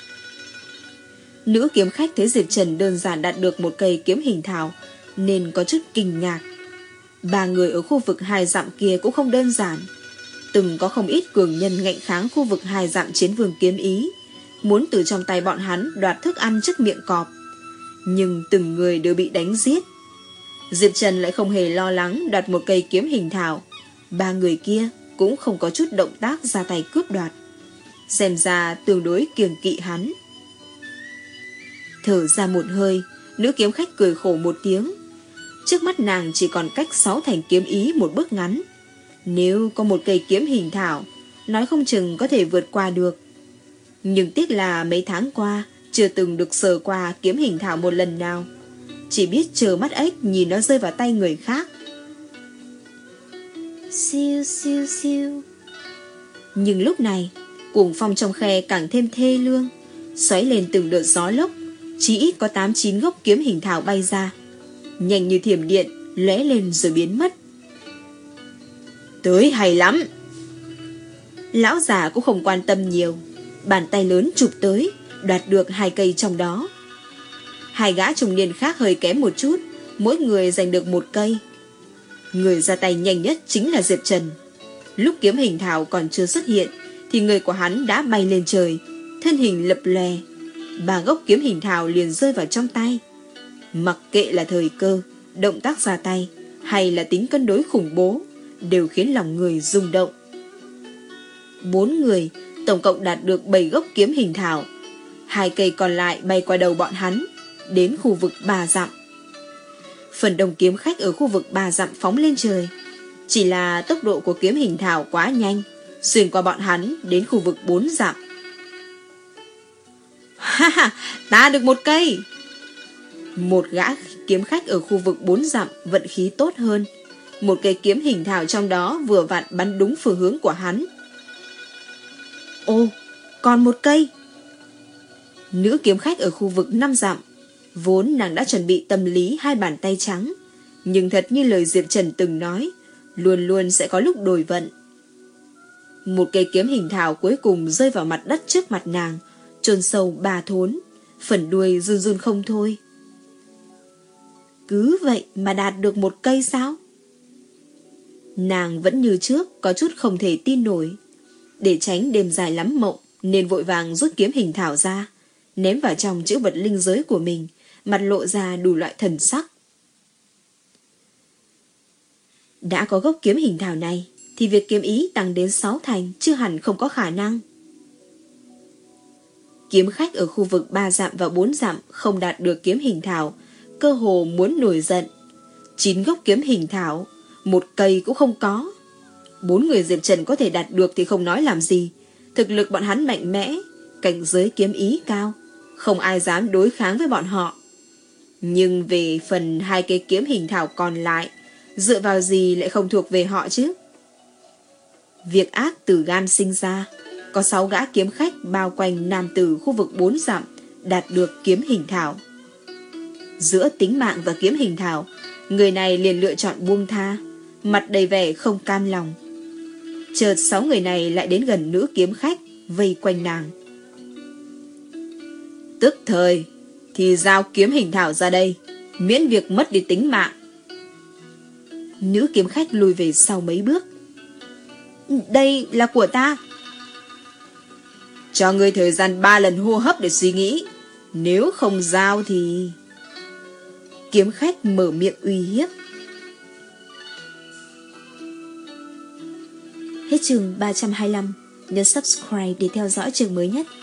Nữ kiếm khách thấy Diệp Trần đơn giản đạt được một cây kiếm hình thảo nên có chút kinh ngạc. Ba người ở khu vực hai dặm kia cũng không đơn giản, từng có không ít cường nhân ngạnh kháng khu vực hai dặm chiến vương kiếm ý, muốn từ trong tay bọn hắn đoạt thức ăn trước miệng cọp, nhưng từng người đều bị đánh giết. Diệp Trần lại không hề lo lắng đoạt một cây kiếm hình thảo, ba người kia cũng không có chút động tác ra tay cướp đoạt, xem ra tương đối kiêng kỵ hắn. Thở ra một hơi, nữ kiếm khách cười khổ một tiếng. Trước mắt nàng chỉ còn cách sáu thành kiếm ý một bước ngắn, nếu có một cây kiếm hình thảo, nói không chừng có thể vượt qua được. Nhưng tiếc là mấy tháng qua chưa từng được sờ qua kiếm hình thảo một lần nào, chỉ biết chờ mắt ếch nhìn nó rơi vào tay người khác. Siêu siêu siêu. Nhưng lúc này cuồng phong trong khe càng thêm thê lương, xoáy lên từng đợt gió lốc, chỉ ít có tám chín gốc kiếm hình thảo bay ra, nhanh như thiểm điện lóe lên rồi biến mất. Tới hay lắm. Lão già cũng không quan tâm nhiều, bàn tay lớn chụp tới, đoạt được hai cây trong đó. Hai gã trung niên khác hơi kém một chút, mỗi người giành được một cây. Người ra tay nhanh nhất chính là Diệp Trần. Lúc kiếm hình thảo còn chưa xuất hiện thì người của hắn đã bay lên trời, thân hình lập lè, ba gốc kiếm hình thảo liền rơi vào trong tay, Mặc kệ là thời cơ, động tác ra tay hay là tính cân đối khủng bố, đều khiến lòng người rung động. Bốn người tổng cộng đạt được bảy gốc kiếm hình thảo. Hai cây còn lại bay qua đầu bọn hắn, đến khu vực ba dặm. Phần đông kiếm khách ở khu vực ba dặm phóng lên trời. Chỉ là tốc độ của kiếm hình thảo quá nhanh, xuyên qua bọn hắn đến khu vực bốn dặm. Ha ha, ta được một cây. Một gã kiếm khách ở khu vực bốn dặm vận khí tốt hơn. Một cây kiếm hình thảo trong đó vừa vặn bắn đúng phương hướng của hắn. Ô, còn một cây. Nữ kiếm khách ở khu vực năm dặm, vốn nàng đã chuẩn bị tâm lý hai bàn tay trắng, nhưng thật như lời Diệp Trần từng nói, luôn luôn sẽ có lúc đổi vận. Một cây kiếm hình thảo cuối cùng rơi vào mặt đất trước mặt nàng, chôn sâu ba thốn, phần đuôi run run không thôi. Cứ vậy mà đạt được một cây sao? Nàng vẫn như trước có chút không thể tin nổi. Để tránh đêm dài lắm mộng, nên vội vàng rút kiếm hình thảo ra, ném vào trong chữ vật linh giới của mình, mặt lộ ra đủ loại thần sắc. Đã có gốc kiếm hình thảo này, thì việc kiếm ý tăng đến sáu thành chưa hẳn không có khả năng. Kiếm khách ở khu vực ba dặm và bốn dặm không đạt được kiếm hình thảo, cơ hồ muốn nổi giận. Chín gốc kiếm hình thảo, một cây cũng không có. Bốn người Diệp Trần có thể đạt được thì không nói làm gì. Thực lực bọn hắn mạnh mẽ, cảnh giới kiếm ý cao, không ai dám đối kháng với bọn họ. Nhưng về phần hai cây kiếm hình thảo còn lại, dựa vào gì lại không thuộc về họ chứ? Việc ác từ gan sinh ra. Có sáu gã kiếm khách bao quanh nam tử khu vực bốn dặm đạt được kiếm hình thảo. Giữa tính mạng và kiếm hình thảo, người này liền lựa chọn buông tha, mặt đầy vẻ không cam lòng. Chợt sáu người này lại đến gần nữ kiếm khách, vây quanh nàng. Tức thời thì giao kiếm hình thảo ra đây, miễn việc mất đi tính mạng. Nữ kiếm khách lùi về sau mấy bước. Đây là của ta. Cho ngươi thời gian ba lần hô hấp để suy nghĩ. Nếu không giao thì... Kiếm khách mở miệng uy hiếp. Hết chương ba trăm hai mươi lăm. Nhấn subscribe để theo dõi chương mới nhất.